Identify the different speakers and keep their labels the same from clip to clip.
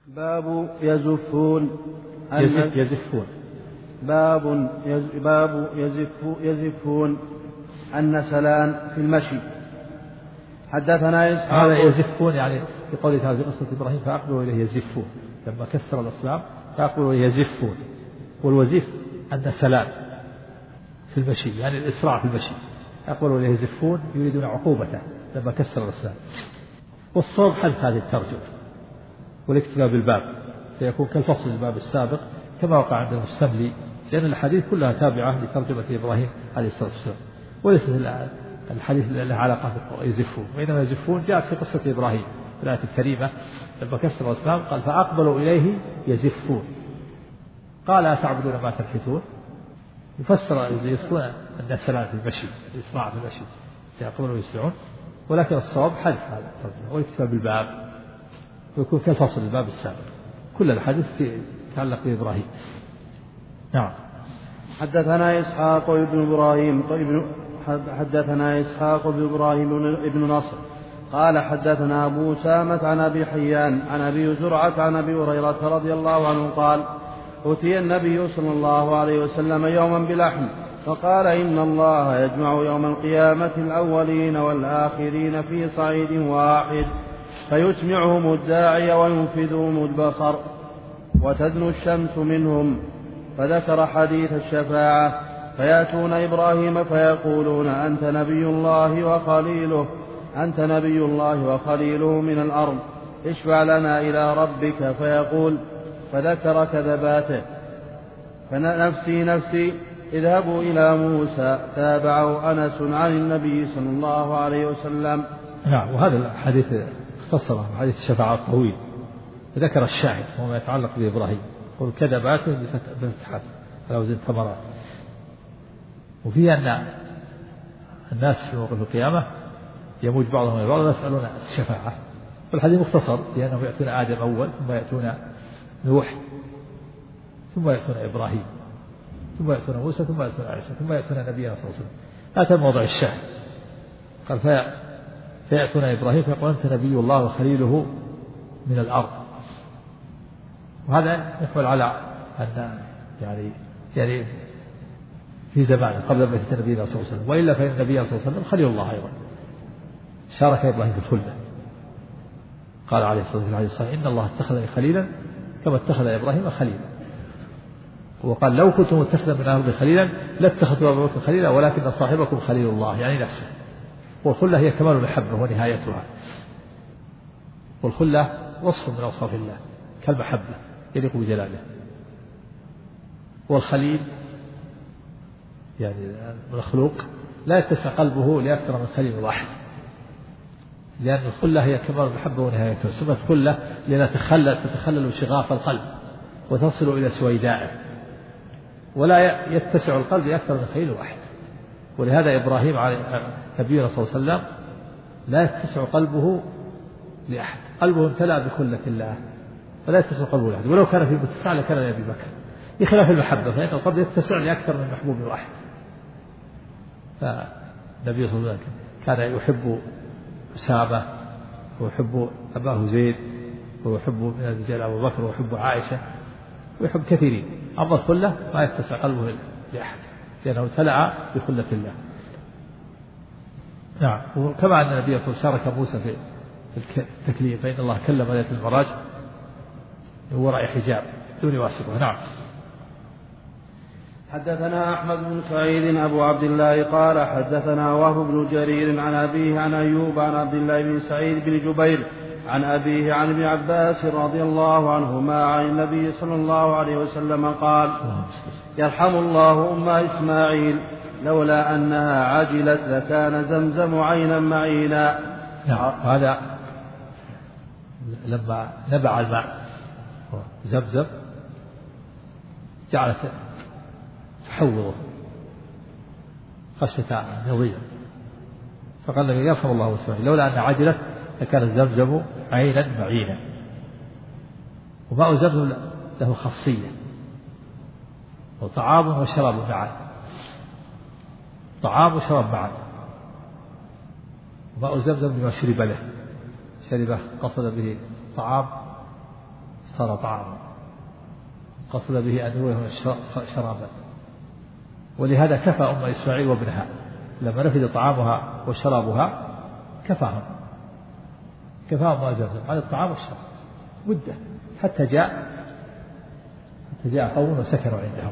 Speaker 1: باب يزفون
Speaker 2: يزفون.
Speaker 1: باب يزفون النسلان في المشي. حدثنا إسحاق.
Speaker 2: هذا يزفون يعني في قوله تعالى في قصة إبراهيم فأقبلوا إليه يزفون، لما كسر الأصنام فأقبلوا إليه يزفون. والوزيف النسلان في المشي يعني الإسراع في المشي، أقبلوا إليه يزفون يريدون عقوبته لما كسر الأصنام. والصواب حذف هذه الترجمة والاكتفاء بالباب فيكون كالفصل الباب السابق كما وقع عند المستملي، لأن الحديث كلها تابعة لترجمة إبراهيم عليه الصلاة والسلام، وليس الحديث له علاقة يزفون، وإنما يزفون جاءت في قصة إبراهيم في الآية الكريمة لما كسر الأصنام قال فأقبلوا إليه يزفون، قال أتعبدون ما تنحتون، يفسر يزفون النسلان في المشي الإسراع في المشي يقبلوا ويسرعون، ولكن الصواب حذف هذا الترجمة والاكتفاء بالباب ويكون كالفصل الباب السابق، كل الحديث يتعلق بإبراهيم. نعم.
Speaker 1: حدثنا إسحاق بن إبراهيم بن نصر قال حدثنا أبو أسامة عن أبي حيان عن أبي زرعة عن أبي هريرة رضي الله عنه قال أتي النبي صلى الله عليه وسلم يوما بلحم فقال إن الله يجمع يوم القيامة الأولين والآخرين في صعيد واحد فيسمعهم الداعي وينفذهم البصر وتدنو الشمس منهم، فذكر حديث الشفاعة فيأتون إبراهيم فيقولون أنت نبي الله وخليله من الأرض اشفع لنا إلى ربك فيقول فذكر كذباته فنفسي اذهبوا إلى موسى تابعه أنس عن النبي صلى الله عليه وسلم.
Speaker 2: نعم. وهذا الحديث اختصر حديث الشفاعة الطويل، ذكر الشاهد وما يتعلق بإبراهيم يقول كذباته بفتحات على وزن ثمرات، وفيه أن الناس في موقف القيامة يموج بعضهم إلى بعض ويسألون الشفاعة، والحديث مختصر لأنهم يأتون آدم أول ثم يأتون نوح ثم يأتون إبراهيم ثم يأتون موسى ثم يأتون عيسى ثم يأتون نبينا صلى الله عليه وسلم. هذا موضع الشاهد. قال فيأتون إبراهيم فيقول أنت نبي الله وخليله من الأرض، وهذا يحمل على أن يعني في زمانه قبل بعثة نبينا صلى الله عليه وسلم، وإلا فإن النبي صلى الله عليه وسلم خليل الله أيضا شارك إبراهيم في الخلة، قال عليه الصلاة والسلام إن الله اتخذني خليلا كما اتخذ إبراهيم خليلا، وقال لو كنت متخذا من أهل خليلا لاتخذت أبا بكر خليلا ولكن صاحبكم خليل الله يعني نفسه. والخلة هي كمال المحبة ونهايتها، والخلة وصف من أوصاف الله كالمحبة يليق بجلاله، والخليل يعني المخلوق لا يتسع قلبه لأكثر من خليل واحد، لأن الخلة هي كمال المحبة ونهايتها، سمت خلة لأنها تتخلل شغاف القلب وتصل إلى سويدائه، ولا يتسع القلب لأكثر من خليل واحد. ولهذا إبراهيم نبينا صلى الله عليه وسلم لا يتسع قلبه لأحد، قلبه امتلأ بخلة الله فلا يتسع قلبه لأحد، ولو كان في متسع لكان لأبي بكر، بخلاف المحبة فإن القلب يتسع لأكثر من محبوب واحد. فالنبي صلى الله عليه وسلم كان يحب أسامة ويحب أباه زيد ويحب من الرجال أبو بكر ويحب عائشة ويحب كثيرين، أما الخلة ما يتسع قلبه لأحد لأنه امتلأ بخلة الله. نعم. وكما أن النبي صلى الله عليه وسلم شارك موسى في التكليم فإن الله كلم ليلة المعراج من وراء حجاب دون واسطة. نعم.
Speaker 1: حدثنا أحمد بن سعيد أبو عبد الله قال حدثنا وهب بن جرير عن أبيه عن أيوب عن عبد الله بن سعيد بن جبير عن أبيه عن ابن عباس رضي الله عنهما عن النبي صلى الله عليه وسلم قال يرحم الله أم إسماعيل لولا أنها عجلت لكان زمزم عينا معينا.
Speaker 2: نعم. هذا لما نبع الماء زمزم جعلت تحوضه خشية أن يضيع، فقال لي يرحم الله إسماعيل لولا أنها عجلت لكان زمزم عينا معينا. وماء زمزم له خاصية وطعام وشراب معا، طعام وشراب معا. وماء زمزم لما شرب له، شربه قصد به طعام صار طعاما، قصد به أن يرويه شرابا. ولهذا كفى أم إسماعيل وابنها لما نفد طعامها وشرابها كفاهم ما زالوا عن الطعام والشراب مدة حتى جاء قوم وسكنوا عندهم.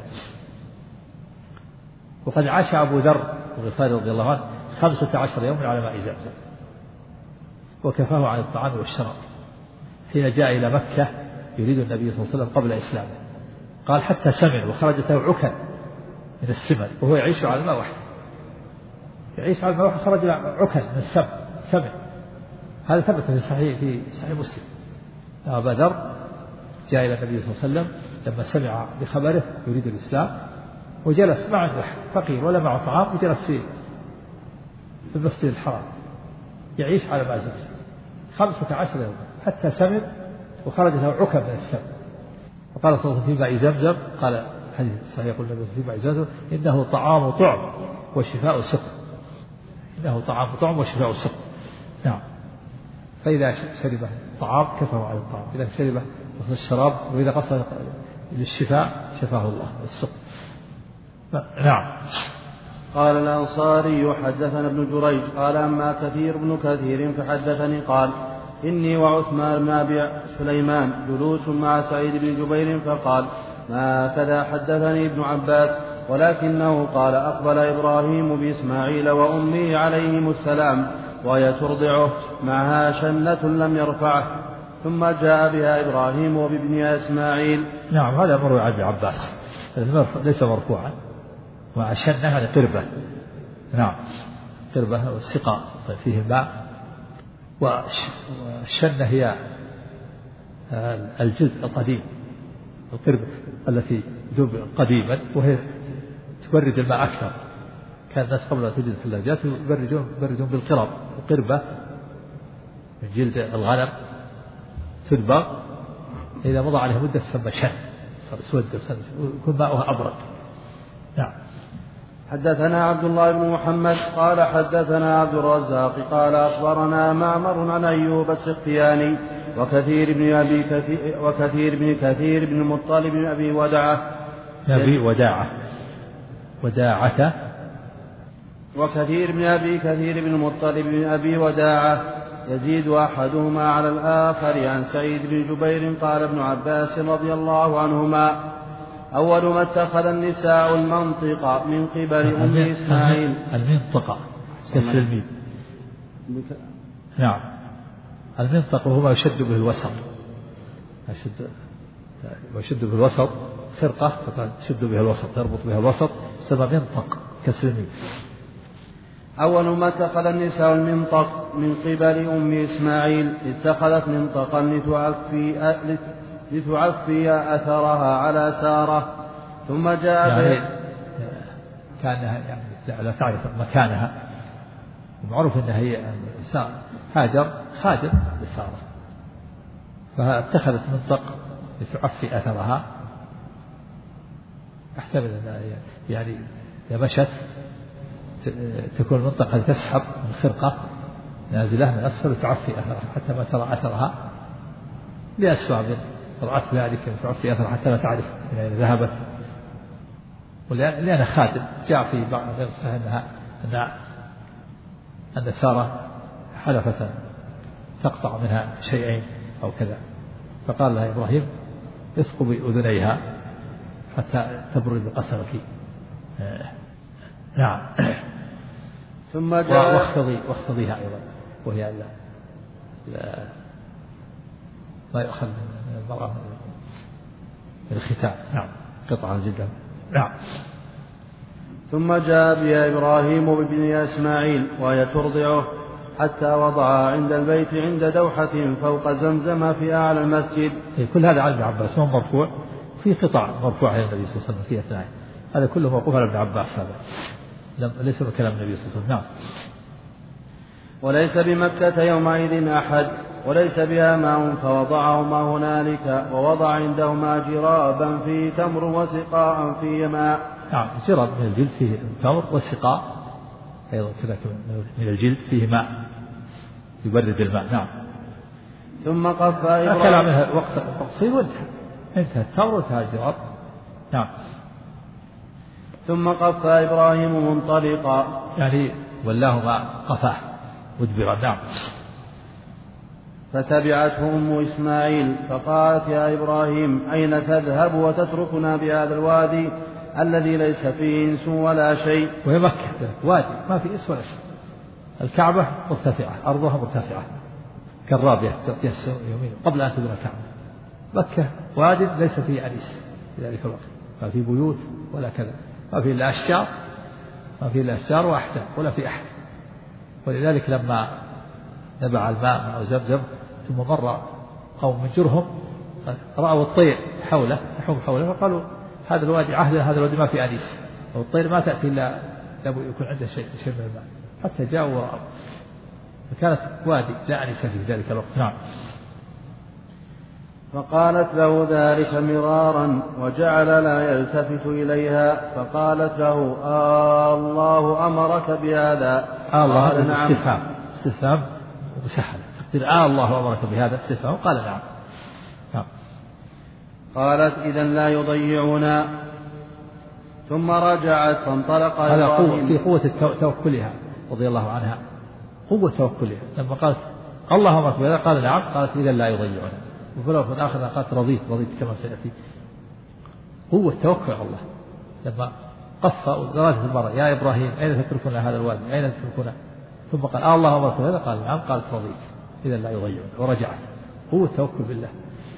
Speaker 2: وقد عاش أبو ذر الغفاري رضي الله عنه 15 يوما على ماء زمزم وكفاه عن الطعام والشراب حين جاء إلى مكة يريد النبي صلى الله عليه وسلم قبل إسلامه. قال حتى سمن وخرجت له عكا من السمن وهو يعيش على الماء وحده، يعيش على الماء وحده، خرج عكا من سمن. هذا ثبت في صحيح مسلم. أبا ذر جاء إلى النبي صلى الله عليه وسلم لما سمع بخبره يريد الإسلام وجلس مع فقير ولا معه طعام وجلس في المسجد الحرام يعيش على ماء زمزم 15 يوما حتى سمن وخرج له عكا من السمن. وقال صلى الله عليه وسلم في ماء زمزم، قال الحديث الصحيح يقول النبي في ماء زمزم إنه طعام طعم وشفاء سقم. إنه طعام طعم وشفاء سقم. نعم. فإذا شرب الطعام كفاه على الطعام، إذا شرب الشراب وإذا قصد للشفاء شفاه الله السقم. نعم.
Speaker 1: قال الأنصاري حدثنا ابن جريج قال أما كثير بن كثير فحدثني قال إني وعثمان بن أبي سليمان جلوس مع سعيد بن جبير فقال ما كذا حدثني ابن عباس ولكنه قال أقبل إبراهيم بإسماعيل وأمه عليهم السلام وهي ترضعه معها شنة لم يرفعه ثم جاء بها إبراهيم وبابنها إسماعيل.
Speaker 2: نعم هذا مروي عن ابن عباس ليس مرفوعا. وشنة هذا قربة. نعم قربة والسقاء فيه ماء. والشنة هي الجلد القديم القربة التي ذوب قديما وهي تبرد الماء أكثر. كان الناس قبل أن تجد الثلاجات يبردون بالقرب. القربة من جلد الغنم تدبغ إذا مضى عليه مدة تسمى شن صار اسود يكون ماؤها أبرد. نعم.
Speaker 1: حدثنا عبد الله بن محمد قال حدثنا عبد الرزاق قال أخبرنا معمر عن أيوب السختياني وكثير بن كثير بن المطلب بن أبي وداعة وكثير بن أبي كثير بن المطلب بن أبي وداعة يزيد أحدهما على الآخر عن سعيد بن جبير قال ابن عباس رضي الله عنهما أول ما اتخذ النساء المنطق من قبل أم إسماعيل.
Speaker 2: المنطقة كسر الميم. نعم المنطق هو ما يشد به الوسط ويشد به الوسط فرقة تشد بها الوسط تربط بها الوسط سمى منطق كسر الميم.
Speaker 1: أول ما اتخذ النساء المنطق من قبل أم إسماعيل اتخذت منطقا لتعفي أثرها على سارة ثم جاء
Speaker 2: كانها يعني لا تعرف مكانها. المعروف أنها هي هاجر خادم لسارة فاتخذت منطق لتعفي أثرها. أحتمل أنها يعني إذا مشت تكون المنطقة تسحب من خرقة نازلة من أسفل وتعفي أثرها حتى ما ترى أثرها لأسباب رأت ذلك تعفي أثرها حتى لا تعرف من أين ذهبت. ولأن خادم جاء في بعض غير صحيح أن سارة حلفت تقطع منها شيئين أو كذا فقال لها إبراهيم اثقبي أذنيها حتى تبرد بقسمك. نعم.
Speaker 1: ثم جاء
Speaker 2: واخفضيها أيضا وهي ما يؤخذ من المرأة من الختان. نعم قطعة جدا. نعم.
Speaker 1: ثم جاء بها إبراهيم وابنها إسماعيل وهي ترضعه حتى وضعها عند البيت عند دوحة فوق زمزم في أعلى المسجد.
Speaker 2: كل هذا عن ابن عباس هو مرفوع في قطع مرفوعة إلى النبي صلى الله عليه وسلم في أثناء هذا كله موقوف على ابن عباس هذا ليس بكلام النبي صلى الله عليه وسلم. نعم.
Speaker 1: وليس بمكة يومئذ أحد وليس بها ماء فوضعهما هنالك ووضع عندهما جرابا فيه تمر وسقاء فيه ماء.
Speaker 2: نعم جراب من الجلد فيه تمر وسقاء أيضا كذلك من الجلد فيه ماء يبرد الماء. نعم.
Speaker 1: ثم قفى إبراهيم.
Speaker 2: أكل منها وقت قصير وانتهى التمر وانتهى الجواب. نعم.
Speaker 1: ثم قفى إبراهيم منطلقا،
Speaker 2: يعني والله ما قفاه مدبرا. نعم.
Speaker 1: فتبعته أم إسماعيل فقالت يا إبراهيم أين تذهب وتتركنا بهذا الوادي الذي ليس فيه إنس ولا شيء؟
Speaker 2: وهي مكة وادي ما فيه إنس ولا شيء، الكعبة مرتفعة أرضها مرتفعة كالرابية يومين قبل أن تبنى الكعبة. مكة وادي ليس فيه أنيس في ذلك الوقت، ما في بيوت ولا كذا، ما في إلا أشجار، ما في إلا أشجار وأحجار ولا في أحد. ولذلك لما نبع الماء من زمزم ثم مر قوم من جرهم رأوا الطير حوله تحوم حوله فقالوا هذا الوادي عهدنا، هذا الوادي ما في أنيس، والطير ما تأتي إلا يكون عنده شيء من الماء، حتى جاءوا ورأوا، فكانت وادي لا أنيس في ذلك الوقت. نعم.
Speaker 1: فقالت له ذلك مرارا وجعل لا يلتفت إليها، فقالت له الله أمرك بهذا؟
Speaker 2: الله استفهام مسهل، تقدير الله أمرك بهذا استفهام، قال نعم.
Speaker 1: قالت إذن لا يضيعنا. ثم رجعت فانطلق إبراهيم.
Speaker 2: في قوة توكلها رضي الله عنها، قوة توكلها لما قالت الله أمرك بهذا قال نعم، قالت إذن لا يضيعنا. وفي الآخر قالت رضيت كما سيأتي. قوة توكل على الله لما قف ودرجة المرأة يا إبراهيم أين تتركنا هذا الوادي أين تتركنا؟ ثم قال الله أمرك بهذا قال نعم، قالت رضيت إذن لا يضيعنا، ورجعت. قوة توكل بالله،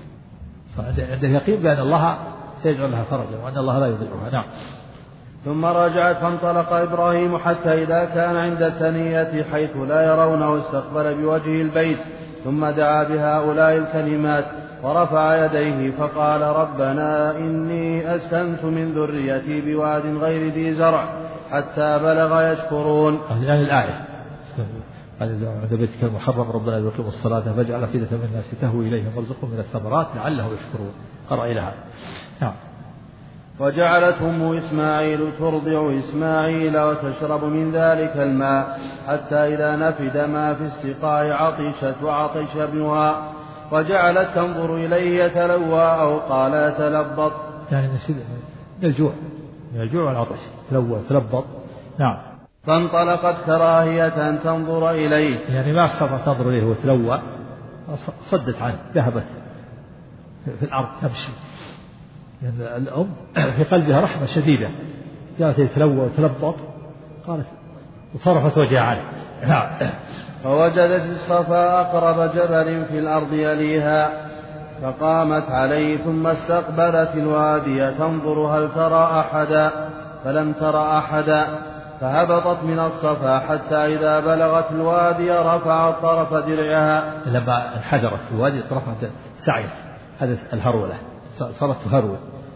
Speaker 2: عنده يقين بأن الله سيجعل لها فرجا وأن الله لا يضيعها. نعم.
Speaker 1: ثم رجعت فانطلق إبراهيم حتى إذا كان عند الثنية حيث لا يرونه استقبل بوجه البيت، ثم دعا بهؤلاء الكلمات ورفع يديه فقال ربنا إني أسكنت من ذريتي بواد غير ذي زرع حتى بلغ يشكرون.
Speaker 2: يعني الآية عند بيتك المحرم ربنا يقيم الصلاة فاجعل أفئدة من الناس تهوي إليهم وارزقهم من الثمرات لعلهم يشكرون. قرأ إلى هذا. نعم.
Speaker 1: وجعلت أم إسماعيل ترضع إسماعيل وتشرب من ذلك الماء حتى إذا نفد ما في السقاء عطشت وعطش ابنها، وجعلت تنظر إليه يتلوى أو قال يتلبط،
Speaker 2: يعني من الجوع والعطش تلبط. نعم.
Speaker 1: فانطلقت كراهية أن تنظر إليه،
Speaker 2: يعني ما استطاعت تنظر إليه وتلوى، صدت عنه ذهبت في الأرض تمشي، لأن يعني الأم في قلبها رحمة شديدة، جاءت يتلوى وتلبط قالت وصرفت وجهها عنه. نعم.
Speaker 1: فوجدت الصفا أقرب جبل في الأرض يليها فقامت عليه ثم استقبلت الوادي تنظر هل ترى أحدا، فلم ترى أحدا، فهبطت من الصفا حتى إذا بلغت الوادي رفعت طرف درعها.
Speaker 2: لما انحدرت في الوادي رفعت سعيت، هذا الهرولة صارت تهرول،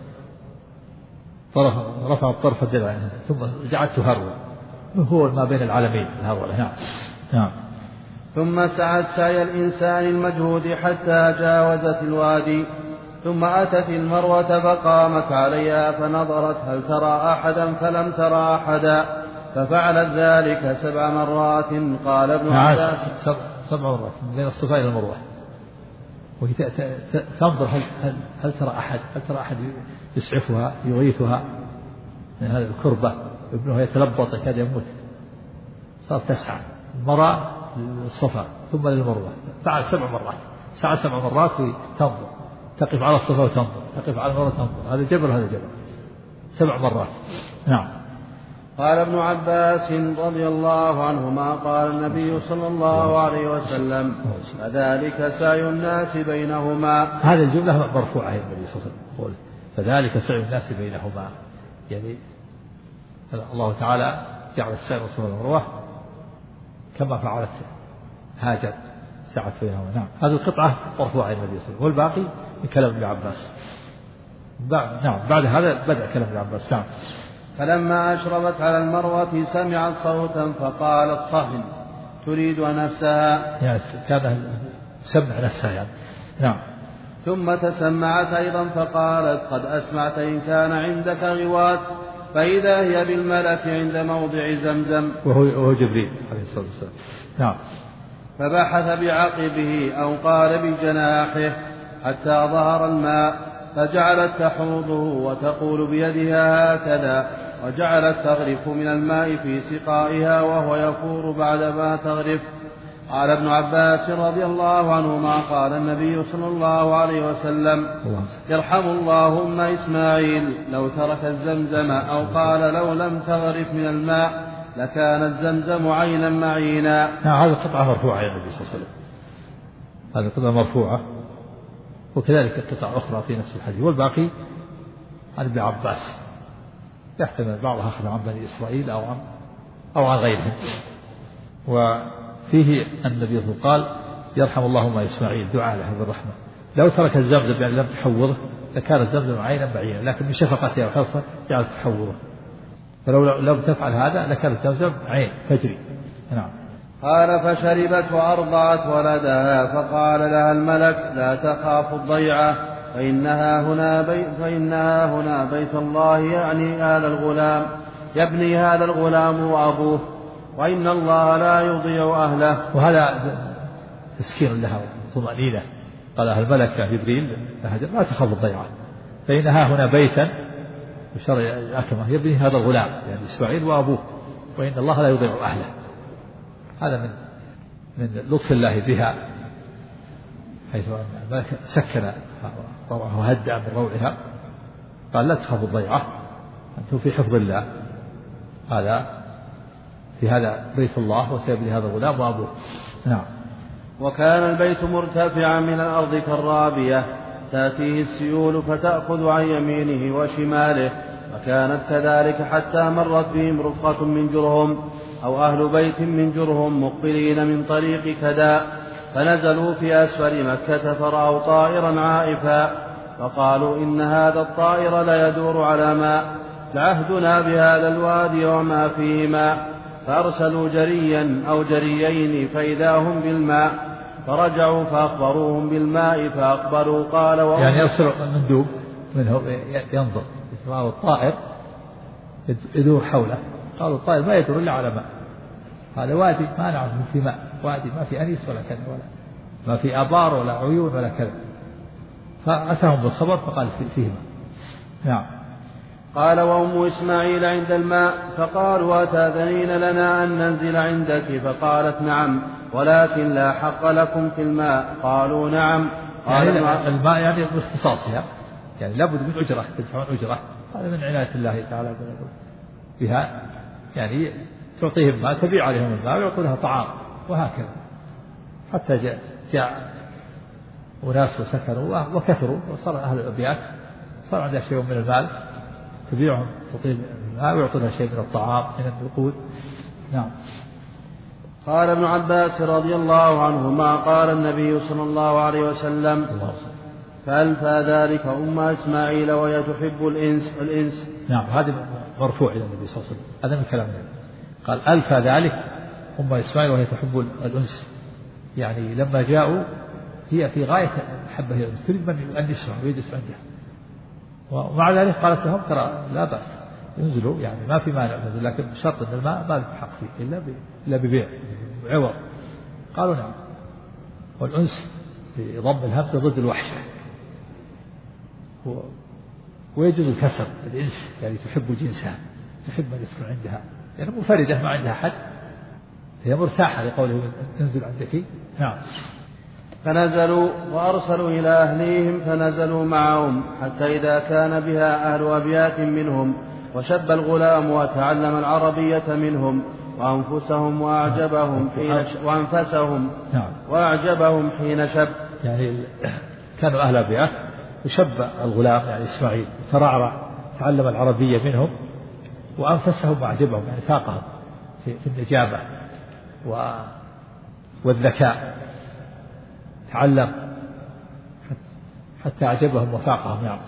Speaker 2: رفعت طرف درعها ثم جعلت تهرول، هو ما بين العالمين الهرولة. نعم. نعم.
Speaker 1: ثم سعت سعي الإنسان المجهود حتى جاوزت الوادي، ثم أتت المروة فقامت عليها فنظرت هل ترى أحدا فلم ترى أحدا، ففعلت ذلك 7 مرات. قال ابن عباس
Speaker 2: 7 مرات بين الصفا إلى المروة، وهي تنظر هل ترى أحد يسعفها يغيثها من هذه الكربة، ابنها يتلبط يكاد يموت، صارت تسعى المرأة للصفا ثم للمروة، فعل 7 مرات، سعى 7 مرات تنظر، تقف على الصفا وتنظر، تقف على المروة تنظر، هذا جبل هذا جبل، 7 مرات. نعم.
Speaker 1: قال ابن عباس رضي الله عنهما قال النبي صلى الله عليه وسلم فذلك سعي الناس بينهما.
Speaker 2: هذه الجملة مرفوعة الى النبي صلى الله عليه وسلم، فذلك سعي الناس بينهما، يعني الله تعالى جعل السعي والصفا والمروة كما فعلت هاجر سعت بينهما. نعم. هذه القطعة مرفوعة الى النبي صلى الله عليه وسلم، والباقي من كلام ابن عباس. نعم. بعد هذا بدأ كلام ابن عباس. نعم.
Speaker 1: فلما أشربت على المروة سمعت صوتا فقالت صهن تريد نفسها،
Speaker 2: يعني كان سمع نفسها يعني. نعم.
Speaker 1: ثم تسمعت أيضا فقالت قد أسمعت إن كان عندك غواث، فإذا هي بالملك عند موضع زمزم،
Speaker 2: وهو جبريل عليه الصلاة والسلام. نعم.
Speaker 1: فبحث بعقبه أو قال بجناحه حتى ظهر الماء، فجعلت تحوضه وتقول بيدها هكذا، وجعلت تغرف من الماء في سقائها وهو يفور بعدما تغرف. قال ابن عباس رضي الله عنهما قال النبي صلى الله عليه وسلم: يرحم الله أم إسماعيل لو ترك الزمزم، أو قال لو لم تغرف من الماء لكانت زمزم عينا معينا.
Speaker 2: هذه قطعة مرفوعة يا النبي صلى الله عليه وسلم، هذه قطعة مرفوعة، وكذلك قطع أخرى في نفس الحديث، والباقي عن ابن عباس، يحتمل بعضها أخذ عن بني إسرائيل أو عن غيرهم. وفيه النبي صلى الله عليه وسلم قال: يرحم الله أم إسماعيل، دعاء له بالرحمة، لو ترك الزمزم يعني لم تحوضه لكانت زمزم عينا بعينا، لكن من شفقتها وحرصها جعلت تحوضه، فلو لم تفعل هذا لكانت زمزم عين تجري. نعم.
Speaker 1: قال: فشربت وأرضعت ولدها، فقال لها الملك: لا تخاف الضيعة، فإنها هنا بيت الله، يعني هذا الغلام، يبني هذا الغلام وأبوه، وإن الله لا يضيع أهله.
Speaker 2: وهذا تسكين لها وطمأنينة. قال الملك جبريل: لا تخاف الضيعة، فإنها هنا بيتا بشرع أكمه يبني هذا الغلام، يعني إسماعيل وأبوه، وإن الله لا يضيع أهله. هذا من لطف الله بها، حيث أن سكن وهدأ من روعها. قال: لا تخاف الضيعة، أنتم في حفظ الله، هذا في هذا بيت الله وسيبني هذا الغلام وأبوه. نعم.
Speaker 1: وكان البيت مرتفعا من الأرض كالرابية، تأتيه السيول فتأخذ عن يمينه وشماله، وكانت كذلك حتى مرت بهم رفقة من جرهم أو أهل بيت من جرهم مقبلين من طريق كدا، فنزلوا في أسفل مكة فرأوا طائرا عائفا، فقالوا: إن هذا الطائر ليدور على ماء، لعهدنا بهذا الوادي وما فيه ماء. فأرسلوا جريا أو جريين فإذا هم بالماء، فرجعوا فأخبروهم بالماء فأقبلوا. قال:
Speaker 2: يعني يرسل مندوب منه ينظر، يسمعوا الطائر يدور حوله، قالوا: الطائر ما يدور إلا على ماء، هذا وادي ما نعرف في ماء، وادي ما في أنيس ولا كذا، ولا ما في آبار ولا عيون ولا كذا. فأتاهم بالخبر فقال: فيه ماء. نعم.
Speaker 1: قال: وأم إسماعيل عند الماء، فقالوا: أتأذنين لنا أن ننزل عندك؟ فقالت: نعم، ولكن لا حق لكم في الماء. قالوا: نعم.
Speaker 2: قال: يعني الماء يعني باختصاصها، يعني لابد من أجرة، تدفعون أجرة، هذا من عناية الله تعالى بها، يعني تعطيهم ماء، تبيع عليهم الماء ويعطونها طعام، وهكذا حتى جاء وناس وسكنوا وكثروا، وصار أهل الأبيات صار عندها شيء من المال، تبيعهم تطيب الماء ويعطونها شيء من الطعام من النقود. نعم.
Speaker 1: قال ابن عباس رضي الله عنهما: قال النبي صلى الله عليه وسلم: فألفى ذلك أم إسماعيل وهي تحب الإنس.
Speaker 2: نعم، هذا مرفوع إلى النبي صلى الله عليه وسلم، هذا من كلام النبي. قال: ألفى ذلك أم إسماعيل وهي تحب الأنس، يعني لما جاءوا هي في غاية محبة الأنس، تريد من يؤنسها ويجلس عندها، ومع ذلك قالت لهم: ترى لا بأس ينزلوا، يعني ما في مانع ننزل، لكن بشرط أن الماء ما له حق فيه إلا ببيع عوض. قالوا: نعم. والأنس بضم الهمزة ضد الوحشة، ويجوز الكسر الإنس، يعني تحب جنسها، تحب من يسكن عندها، يعني منفردة ما عندها حد، هي مرتاحة لقوله: انزل عندك. نعم.
Speaker 1: فنزلوا وأرسلوا إلى أهليهم فنزلوا معهم، حتى إذا كان بها أهل أبيات منهم وشب الغلام وتعلم العربية منهم وأعجبهم حين شب.
Speaker 2: يعني كانوا أهل أبيات وشب الغلام يعني إسماعيل، ترعرع، تعلم العربية منهم وأنفسهم وأعجبهم، يعني فاقهم في النجابة والذكاء، تعلم حتى أعجبهم وفاقهم، يعني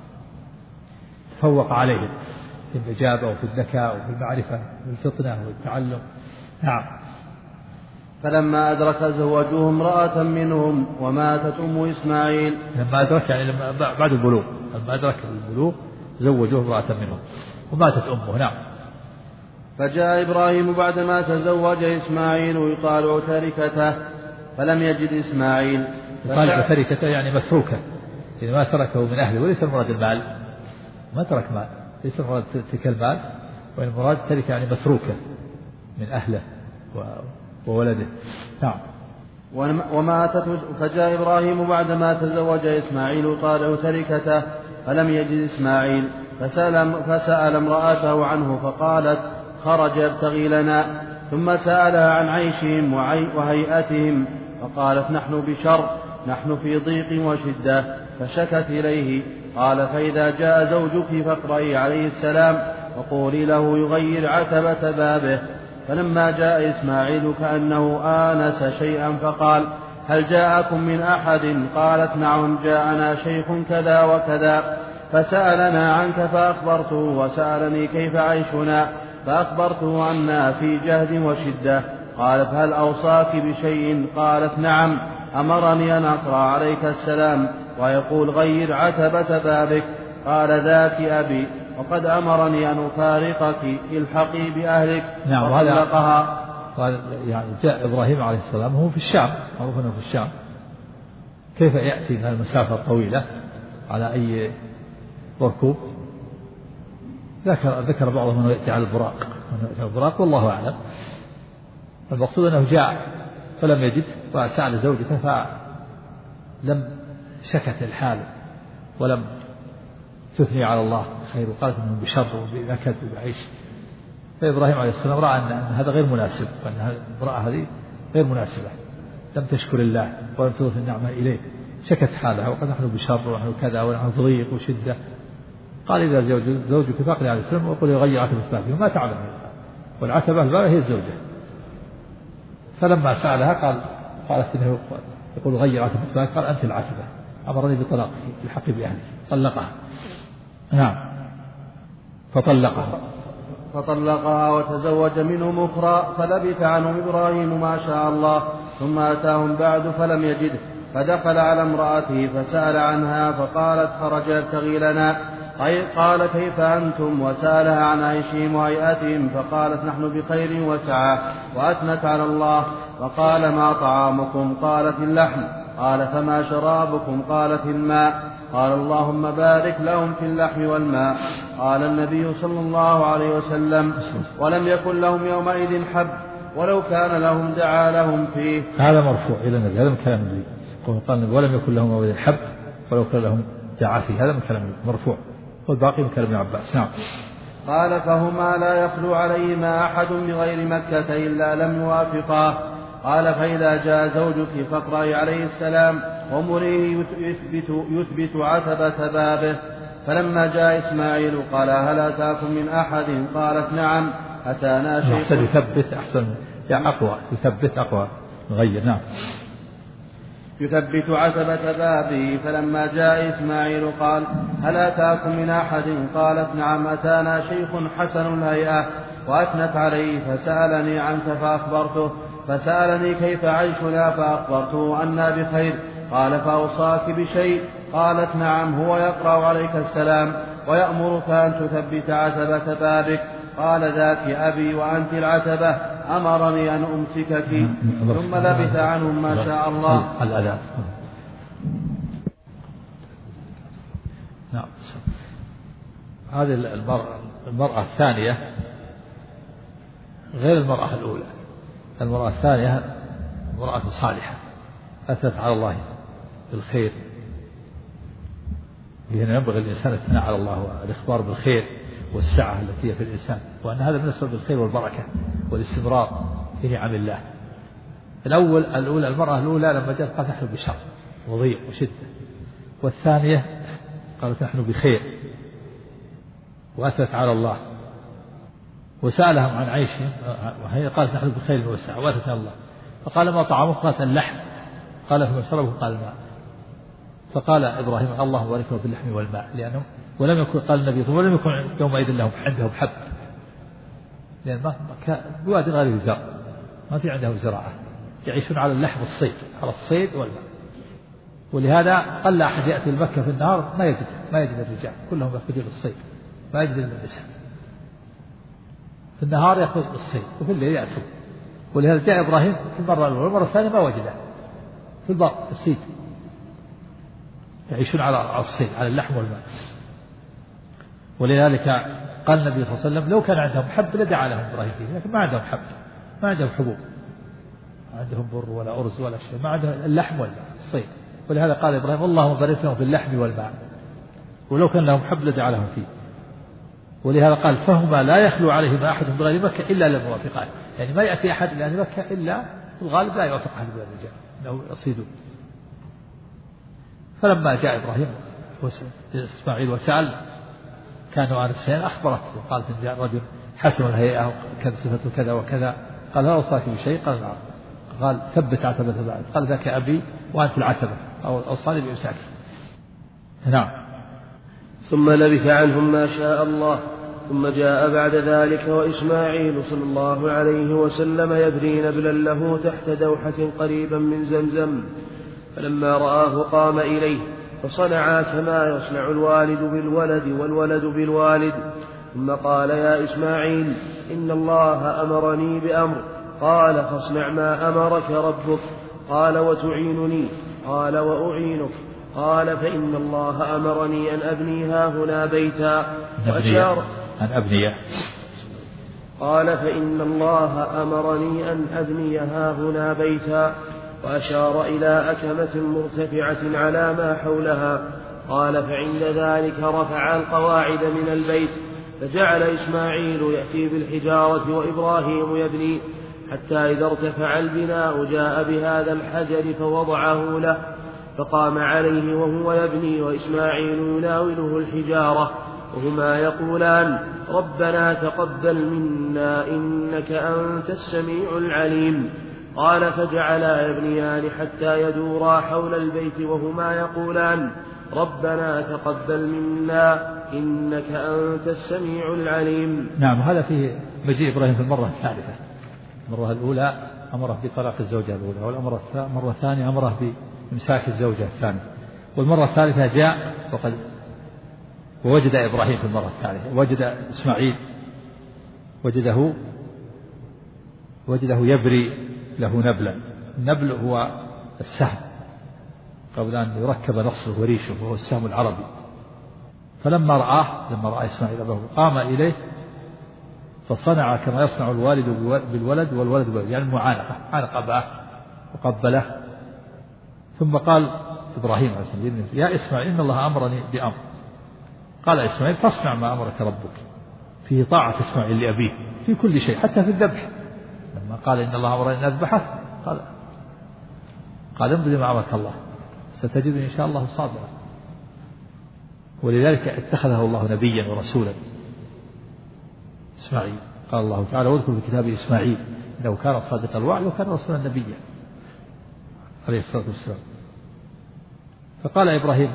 Speaker 2: تفوق عليهم في النجابة وفي الذكاء وفي المعرفة والفطنة والتعلم. نعم.
Speaker 1: فلما أدرك زوجوه امرأة منهم وماتت أم إسماعيل.
Speaker 2: لما أدرك يعني بعد البلوغ، لما أدرك البلوغ زوجوه امرأة منهم وماتت أمه. نعم.
Speaker 1: فجاء إبراهيم بعدما تزوج إسماعيل يطالع تركته فلم يجد إسماعيل.
Speaker 2: يطالع تركته يعني متروكة، إذا ما تركه من أهله، وليس المراد المال، ما ترك مال، ليس المراد تلك المال، والمراد تركة يعني متروكة من أهله وولده. نعم.
Speaker 1: فجاء إبراهيم بعدما تزوج إسماعيل يطالع تركته فلم يجد إسماعيل، فسأل امرأته عنه فقالت خرج يبتغي لنا، ثم سألها عن عيشهم وهيئتهم فقالت نحن بشر، نحن في ضيق وشدة، فشكت إليه. قال فإذا جاء زوجك فاقرئي عليه السلام وقولي له يغير عتبة بابه. فلما جاء إسماعيل كأنه آنس شيئا فقال هل جاءكم من أحد؟ قالت نعم جاءنا شيخ كذا وكذا فسألنا عنك فأخبرته، وسألني كيف عيشنا فأخبرته أننا في جهد وشدة. قال فهل أوصاك بشيء؟ قالت نعم، أمرني أن أقرأ عليك السلام ويقول غير عتبة بابك. قال ذاك أبي، وقد أمرني أن أفارقك الحقي بأهلك.
Speaker 2: نعم.
Speaker 1: وطلقها.
Speaker 2: يعني جاء إبراهيم عليه السلام هو في الشام، معروف أنه في الشام، كيف يأتي من المسافة الطويلة على أي ركوب؟ ذكر بعضهم أنه يأتي على البراق، والله أعلم. المقصود أنه جاء فلم يجد، فسأل زوجته فلم شكت الحال ولم تثني على الله خير، وقالت انه بشر وبنكد وبعيش. فإبراهيم عليه السلام رأى أن هذا غير مناسب، وأن المرأة هذه غير مناسبة، لم تشكر الله ولم تضف النعمة إليه، شكت حالها وقال نحن بشر ونحن كذا ونحن في ضيق وشدة. قال إذا زوجك فاقرئ عليه السلام وقل يغير عتبة بابه، وما تعلم، والعتبة الباب هي الزوجة. فلما سألها قالت إنه يقول غير عتبة بابك، قال أنت العتبة، أمرني بطلاقك الحقي بأهلك. طلقها. نعم.
Speaker 1: فطلقها وتزوج منهم أخرى، فلبث عنهم إبراهيم ما شاء الله، ثم أتاهم بعد فلم يجده، فدخل على امرأته فسأل عنها فقالت خرج يبتغي لنا. قال كيف أنتم؟ وسألها عن عيشهم وهيئتهم فقالت نحن بخير وسعة، وأثنت على الله. وقال ما طعامكم؟ قالت اللحم. قال فما شرابكم؟ قالت الماء. قال اللهم بارك لهم في اللحم والماء. قال النبي صلى الله عليه وسلم ولم يكن لهم يومئذ حب، ولو كان لهم دعا لهم فيه.
Speaker 2: هذا مرفوع إلى النبي، هذا من كلام النبي. قال ولم يكن لهم يومئذ حب ولو كان لهم دعا فيه، هذا من كلام النبي مرفوع، والباقي من كلام ابن عباس. نعم.
Speaker 1: قال فهما لا يخلو عليهما أحد بغير مكة إلا لم يوافقاه. قال فإذا جاء زوجك فاقرئي عليه السلام ومريه يثبت عتبة بابه. فلما جاء إسماعيل قال هل أتاكم من أحد؟ قالت نعم أتانا شيء.
Speaker 2: أحسن يثبت، أحسن يعني أقوى، يثبت أقوى غير. نعم.
Speaker 1: يثبت عتبة بابه. فلما جاء إسماعيل قال هل أتاكم من أحد؟ قالت نعم أتانا شيخ حسن الهيئة، وأثنت عليه فسألني عنك فأخبرته، فسألني كيف عيشنا فأخبرته أنا بخير. قال فأوصاك بشيء؟ قالت نعم، هو يقرأ عليك السلام ويأمرك أن تثبت عتبة بابك. قال ذاك أبي وأنت العتبة، أمرني أن أمسكك. ثم لبث عنهم ما شاء الله.
Speaker 2: نعم. هذه المرأة الثانية غير المرأة الأولى. المرأة الثانية امرأة صالحة أثبت على الله بالخير، لأن ينبغي الإنسان الثناء على الله والإخبار بالخير والسعة التي هي في الإنسان، وأن هذا من أسباب الخير والبركة والاستمرار في نعم الله. الأولى المرأة الأولى لما جاءت قالت نحن بشر وضيق وشدة، والثانية قالت نحن بخير وأثبت على الله، وسألهم عن عيشهم وهي قالت نحن بخير وسعة وأثبت على الله. فقال ما طعامك؟ قالت اللحم. قال فما شربه؟ قال الماء. فقال إبراهيم الله بارك له في اللحم والماء، لأنه ولم يكن، قال النبي ولم يكن يومئذ لهم عندهم حب، لأن ما بواد غير زرع، ما في عندهم زراعة، يعيشون على اللحم والصيد، على الصيد والماء. ولهذا قل أحد يأتي المكة في النهار ما يجد الرجال، كلهم يأخذون الصيد، ما يجد النساء. في النهار يأخذ الصيد وفي الليل يأكل. ولهذا جاء إبراهيم في المرة الأولى والمرة الثانية ما وجده في البر الصيد، يعيشون على الصيد على اللحم والماء. ولذلك قال النبي صلى الله عليه وسلم لو كان عندهم حب لدعا لهم إبراهيم فيه، لكن ما عندهم حب، ما عندهم حبوب، ما عندهم بر ولا أرز ولا شيء، ما عندهم اللحم والماء الصيد. ولهذا قال إبراهيم اللهم بارك لهم في اللحم والماء، ولو كان لهم حب لدعا لهم فيه. ولهذا قال فهما لا يخلو عليهما أحد من غير مكة إلا للموافقات، يعني ما يأتي أحد إلى مكة إلا في الغالب لا يوافق أحد من الرجال أنه يصيدون. فلما جاء إبراهيم إسماعيل وسأل كانوا عن السنين أخبرته وقالت إن جاء رجل حسن الهيئة كان صفته كذا وكذا. قال هل أوصاك بشيء؟ قال نعم. قال ثبت عتبة بعد. قال ذاك أبي وأنت العتبة، أو أوصاني بإمساك. نعم.
Speaker 3: ثم لبث عنهم ما شاء الله، ثم جاء بعد ذلك وإسماعيل صلى الله عليه وسلم يبري نبلا له تحت دوحة قريبا من زمزم، فلما رآه قام إليه فصنعا كما يصنع الوالد بالولد والولد بالوالد. ثم قال يا إسماعيل إن الله أمرني بأمر. قال فاصنع ما أمرك ربك. قال وتعينني؟ قال وأعينك. قال فإن الله أمرني أن أبني هاهنا بيتا وأشار قال فإن الله أمرني أن أبني هاهنا بيتا وأشار إلى أكمة مرتفعة على ما حولها. قال فعند ذلك رفع القواعد من البيت، فجعل إسماعيل يأتي بالحجارة وإبراهيم يبني، حتى إذا ارتفع البناء جاء بهذا الحجر فوضعه له، فقام عليه وهو يبني وإسماعيل يناوله الحجارة، وهما يقولان ربنا تقبل منا إنك أنت السميع العليم. قال فجعلا يبنيان حتى يدورا حول البيت وهما يقولان ربنا تقبل منا إنك أنت السميع العليم.
Speaker 2: نعم. هذا فيه مجيء إبراهيم في المرة الثالثة. المرة الأولى أمره بطلاق الزوجة الأولى، والمرة الثانية أمره بإمساك الزوجة الثانية، والمرة الثالثة جاء ووجد إبراهيم في المرة الثالثة، وجد إسماعيل وجده يبري له نبلا. النبل هو السهم قبل أن يركب نصره وريشه، وهو السهم العربي. فلما رأى إسماعيل أباه قام إليه فصنع كما يصنع الوالد بالولد والولد بالولد، يعني المعانقة، عانق أباه وقبله. ثم قال إبراهيم عليه السلام يا إسماعيل إن الله أمرني بأمر. قال إسماعيل فاصنع ما أمرك ربك. فيه طاعة إسماعيل لأبيه في كل شيء حتى في الذبح. لما قال إن الله أمرني أن أذبحك قال امضي ما أمرك الله ستجدني إن شاء الله صابرا. ولذلك اتخذه الله نبيا ورسولا إسماعيل. قال الله تعالى واذكر في كتاب إسماعيل إنه كان صادق الوعد وكان رسولا نبيا عليه الصلاة والسلام. فقال إبراهيم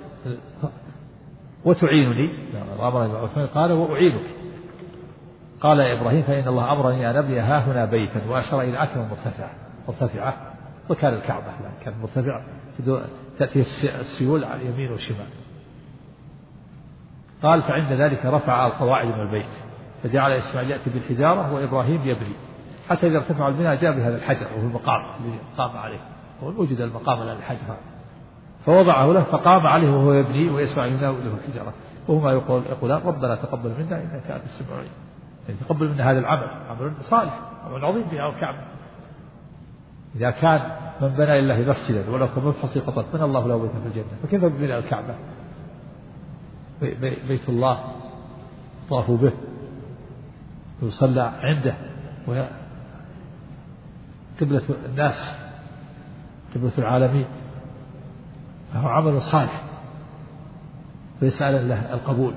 Speaker 2: وتعينني؟ قال وأعينك. قال إبراهيم فإن الله أمرني أن أبني هاهنا بيتا، وأشار إلى أكمة مرتفعة وكان الكعبة كان مرتفع تأتي السيول على اليمين والشمال. قال فعند ذلك رفع القواعد من البيت، فجعل إسماعيل يأتي بالحجارة وإبراهيم يبني، حتى إذا ارتفع البناء جاء بهذا الحجر وهو المقام الذي قام عليه، ووجد المقام على الحجر فوضعه له فقام عليه وهو يبني وإسماعيل يناوله الحجارة، وهما يقولان ربنا تقبل منا إنك أنت السميع العليم. يعني تقبل منا هذا العمل، عمل صالح، عمل عظيم في الكعبة. إذا كان من بنى لله مسجدا ولو كان منفصل قطط بنى الله له بيتا في الجنة، فكيف ببناء الكعبة؟ بيت الله طافوا به ويصلى عنده قبلة الناس، قبلة العالمين، فهو عمل صالح فيسأل الله القبول.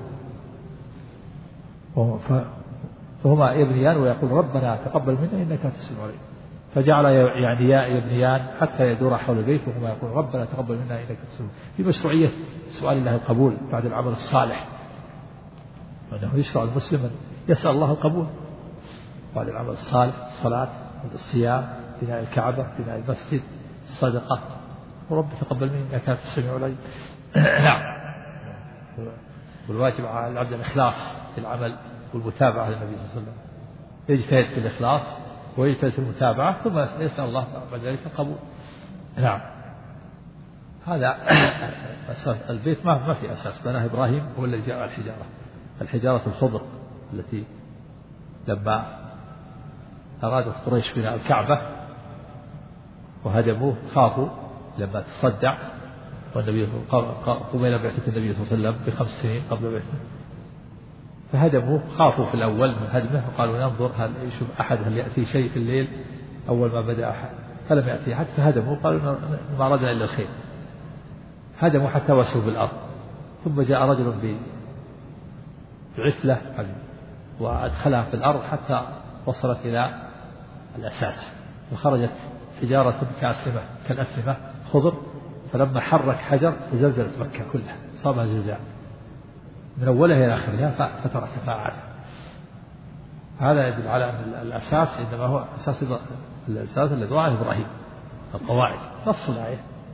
Speaker 2: فهما يبنيان ويقول ربنا تقبل منا إنك أنت السميع العليم، فجعل يعني يبنيان حتى يدور حول البيت وهما يقول ربنا تقبل منا إنك أنت السميع العليم. في مشروعية سؤال الله القبول بعد العمل الصالح، وأنه يشرع المسلم يسأل الله القبول بعد العمل الصالح، الصلاة، الصيام، بناء الكعبة، بناء المسجد، الصدقة، ورب تقبل مني إنك أنت السميع العليم. نعم. والواجب على العبد الإخلاص في العمل والمتابعة للنبي صلى الله عليه وسلم يجتهد في الإخلاص ويجتهد في المتابعة ثم يسأل الله بعد ذلك القبول. نعم. هذا أساس البيت ما في أساس، بناه إبراهيم هو الذي جاء الحجارة الخضر التي لما أرادت قريش بناء الكعبة وهدموه خافوا لما تصدع، والنبي قبيل بعثة النبي صلى الله عليه وسلم ب5 سنين قبل بعثته، فهدموه خافوا في الأول من هدمه وقالوا ننظر هل يشوف أحد هل يأتي شيء في الليل أول ما بدأ أحد، فلم يأتي أحد فهدموا قالوا ما أردنا إلا الخير، هدموا حتى وسعوا بالأرض. ثم جاء رجل بعثلة وأدخلها في الأرض حتى وصلت إلى الأساس، وخرجت حجارة كالأسمة خضر، فلما حرك حجر زلزلت مكة كلها، صابها زلزال من أولها إلى آخرها فترك فاعل. هذا يدل على أن الأساس إنما هو الأساس الذي وضعه إبراهيم، القواعد نص الآية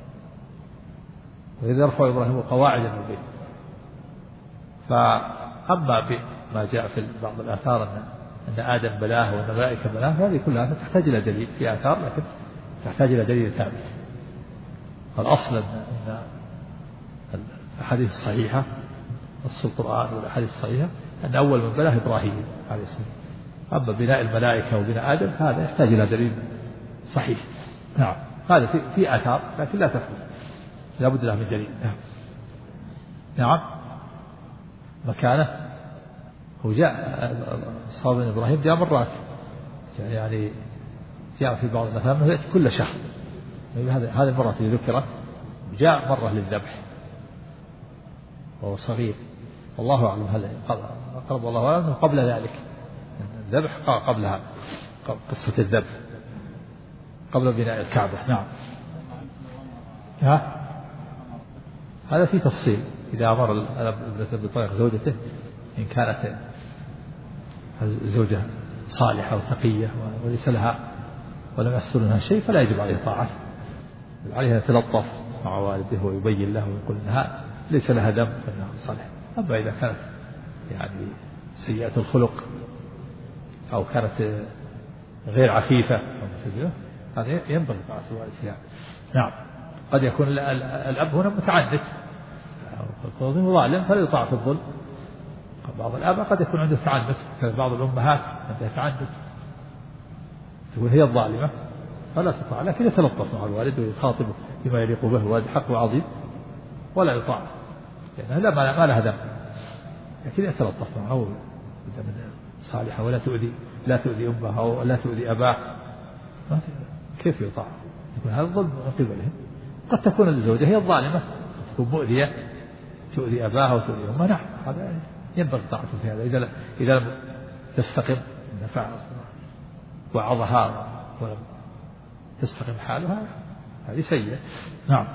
Speaker 2: وإذا يرفع إبراهيم قواعد من البيت. فأما ما جاء في بعض الآثار أن آدم بلاه وأن الملائكة بلاه، هذه كلها تحتاج إلى دليل في آثار، لكن تحتاج إلى دليل ثابت. الأصل أن الأحاديث الصحيحة نص القرآن والأحاديث الصحيحة أن أول من بلاه إبراهيم عليه السلام. أما بناء الملائكة وبناء آدم هذا يحتاج إلى دليل صحيح. نعم. هذا في آثار لكن لا تثبت، لا بد له من دليل. نعم. مكانه هو جاء أصحاب إبراهيم جاء مرات، يعني جاء في بعض المثال أنه يأتي كل شهر، هذه المرة اللي ذكرت جاء مرة للذبح وهو صغير، والله أعلم هل قرب الله أعلم قبل ذلك الذبح قبلها قصة الذبح قبل بناء الكعبة. نعم. هذا في تفصيل، إذا أمر ابنة بطريق زوجته إن كانت زوجة صالحة وتقية وليس لها ولم يحصل منها شيء فلا يجب عليه طاعته، عليها يتلطف مع والده ويبين له ويقول إنها ليس لها ذنب فإنها صالحة. أما إذا كانت يعني سيئة الخلق أو كانت غير عفيفة هذا ينبغي طاعة الوالد. نعم. قد يكون الأب هنا متعنت ظالم فلا يطاع في الظلم. بعض الآباء قد يكون عنده تعنت، بعض الأمهات عندها تعنت تقول هي الظالمة فلا تطاع، لكن يتلطف مع الوالد ويخاطبه بما يليق به، الوالد حقه عظيم ولا يطاع لأنها يعني ما لها ذنب، لكن يتلطف معه صالحة ولا تؤذي أمها أو لا تؤذي أباه، كيف يطاع؟ يكون هذا الظلم من قبلهم. قد تكون الزوجة هي الظالمة، قد تكون مؤذية تؤذي أباها وتؤذي أمها، نعم هذا ينبغي طاعته في هذا. إذا لم تستقم نفع وعظها ولم تستقم حالها هذه سيئة. نعم.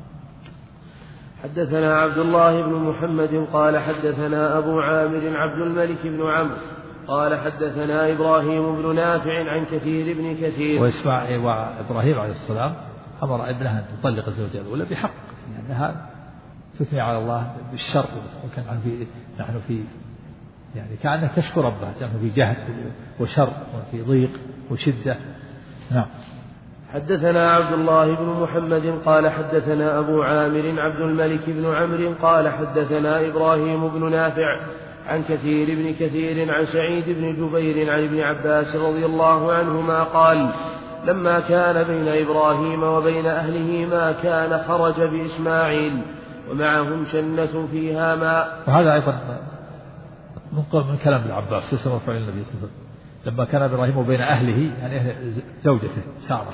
Speaker 3: حدثنا عبد الله بن محمد قال حدثنا أبو عامر عبد الملك بن عمرو قال حدثنا إبراهيم بن نافع عن كثير بن كثير.
Speaker 2: وإبراهيم عليه السلام أمر ابنها أن يطلق الزوجة الأولى بحق، لأنها تثني على الله بالشر، وكان نحن في يعني كأنها تشكر ربها، لأنه في جهل وشر وفي ضيق وشدة. نعم.
Speaker 3: حدثنا عبد الله بن محمد قال حدثنا أبو عامر عبد الملك بن عمرو قال حدثنا إبراهيم بن نافع عن كثير بن كثير عن سعيد بن جبير عن ابن عباس رضي الله عنهما قال لما كان بين إبراهيم وبين أهله ما كان خرج بإسماعيل ومعهم شنة فيها ماء.
Speaker 2: وهذا أيضا من كلام ابن عباس ليس مرفوع إلى النبي صلى الله عليه وسلم. لما كان إبراهيم وبين أهله يعني أهل زوجته سارة،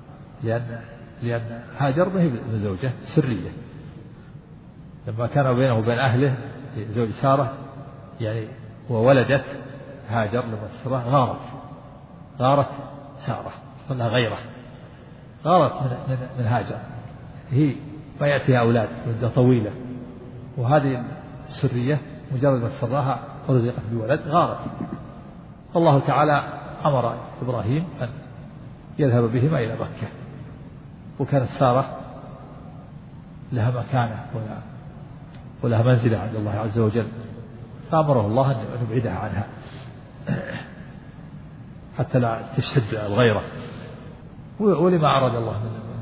Speaker 2: لأن هاجر ما هي زوجة سرية، لما كان بينه وبين أهله زوج سارة يعني وولدت هاجر لما سارة غارت سارة صلها غيره، غارت من هاجر، هي ما يأتيها أولاد مدة طويلة، وهذه السرية مجرد ما سراها ورزقت بولد غارت. الله تعالى أمر إبراهيم أن يذهب بهما إلى مكة، وكانت سارة لها مكانة ولها منزلة عند الله عز وجل، فأمره الله أن يبعدها عنها. حتى لا تشتد الغيرة، ولما أراد الله